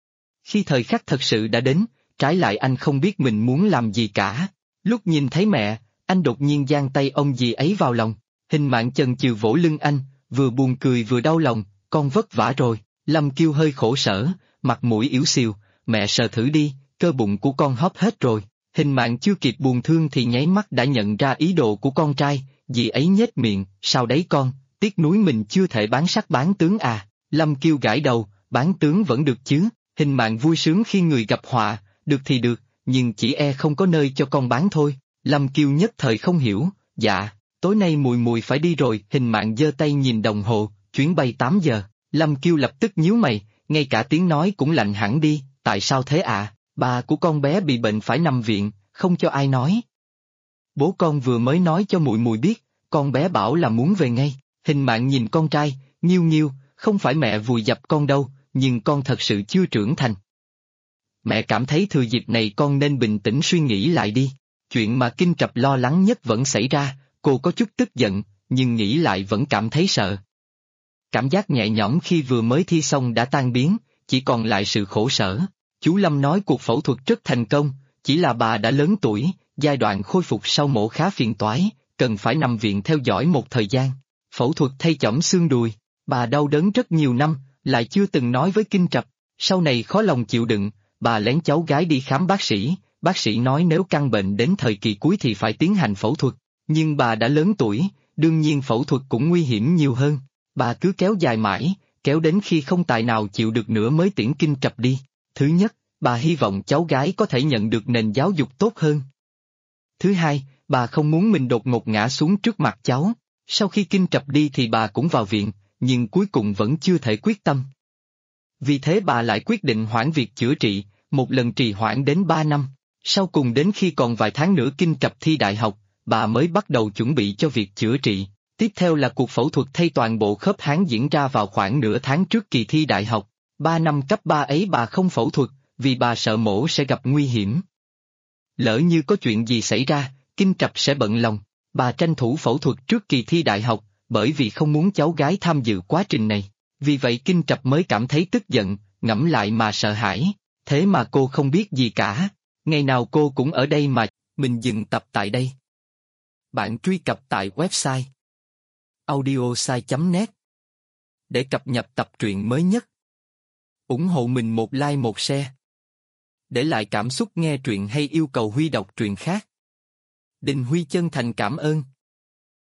Khi thời khắc thật sự đã đến, trái lại anh không biết mình muốn làm gì cả. Lúc nhìn thấy mẹ, anh đột nhiên giang tay ôm dì ấy vào lòng. Hình Mạn chần chừ vỗ lưng anh, vừa buồn cười vừa đau lòng, con vất vả rồi. Lâm Kiêu hơi khổ sở, mặt mũi yếu xìu, mẹ sờ thử đi, cơ bụng của con hóp hết rồi. Hình Mạn chưa kịp buồn thương thì nháy mắt đã nhận ra ý đồ của con trai, dì ấy nhếch miệng, sao đấy con, tiếc nuối mình chưa thể bán sắc bán tướng à. Lâm Kiêu gãi đầu, bán tướng vẫn được chứ. Hình Mạn vui sướng khi người gặp họa, được thì được, nhưng chỉ e không có nơi cho con bán thôi. Lâm Kiêu nhất thời không hiểu, dạ, tối nay mùi mùi phải đi rồi. Hình Mạn giơ tay nhìn đồng hồ, chuyến bay 8 giờ. Lâm Kiêu lập tức nhíu mày, ngay cả tiếng nói cũng lạnh hẳn đi, tại sao thế ạ? Ba của con bé bị bệnh phải nằm viện, không cho ai nói. Bố con vừa mới nói cho mùi mùi biết, con bé bảo là muốn về ngay. Hình Mạn nhìn con trai, Nghiêu Nghiêu, không phải mẹ vùi dập con đâu, nhưng con thật sự chưa trưởng thành. Mẹ cảm thấy thừa dịp này con nên bình tĩnh suy nghĩ lại đi. Chuyện mà Kinh Trập lo lắng nhất vẫn xảy ra, cô có chút tức giận, nhưng nghĩ lại vẫn cảm thấy sợ. Cảm giác nhẹ nhõm khi vừa mới thi xong đã tan biến, chỉ còn lại sự khổ sở. Chú Lâm nói cuộc phẫu thuật rất thành công, chỉ là bà đã lớn tuổi, giai đoạn khôi phục sau mổ khá phiền toái, cần phải nằm viện theo dõi một thời gian. Phẫu thuật thay chỏm xương đùi, bà đau đớn rất nhiều năm, lại chưa từng nói với Kinh Trập, sau này khó lòng chịu đựng, bà lén cháu gái đi khám bác sĩ nói nếu căn bệnh đến thời kỳ cuối thì phải tiến hành phẫu thuật, nhưng bà đã lớn tuổi, đương nhiên phẫu thuật cũng nguy hiểm nhiều hơn, bà cứ kéo dài mãi, kéo đến khi không tài nào chịu được nữa mới tiễn Kinh Trập đi. Thứ nhất, bà hy vọng cháu gái có thể nhận được nền giáo dục tốt hơn. Thứ hai, bà không muốn mình đột ngột ngã xuống trước mặt cháu. Sau khi Kinh Trập đi thì bà cũng vào viện, nhưng cuối cùng vẫn chưa thể quyết tâm. Vì thế bà lại quyết định hoãn việc chữa trị, một lần trì hoãn đến 3 năm. Sau cùng đến khi còn vài tháng nữa Kinh Trập thi đại học, bà mới bắt đầu chuẩn bị cho việc chữa trị. Tiếp theo là cuộc phẫu thuật thay toàn bộ khớp háng diễn ra vào khoảng nửa tháng trước kỳ thi đại học. 3 năm cấp 3 ấy bà không phẫu thuật, vì bà sợ mổ sẽ gặp nguy hiểm. Lỡ như có chuyện gì xảy ra, Kinh Trập sẽ bận lòng. Bà tranh thủ phẫu thuật trước kỳ thi đại học, bởi vì không muốn cháu gái tham dự quá trình này. Vì vậy Kinh Trập mới cảm thấy tức giận, ngẫm lại mà sợ hãi. Thế mà cô không biết gì cả. Ngày nào cô cũng ở đây mà. Mình dừng tập tại đây. Bạn truy cập tại website audiosai.net để cập nhật tập truyện mới nhất. Ủng hộ mình một like một share. Để lại cảm xúc nghe truyện hay yêu cầu Huy đọc truyện khác. Đình Huy chân thành cảm ơn.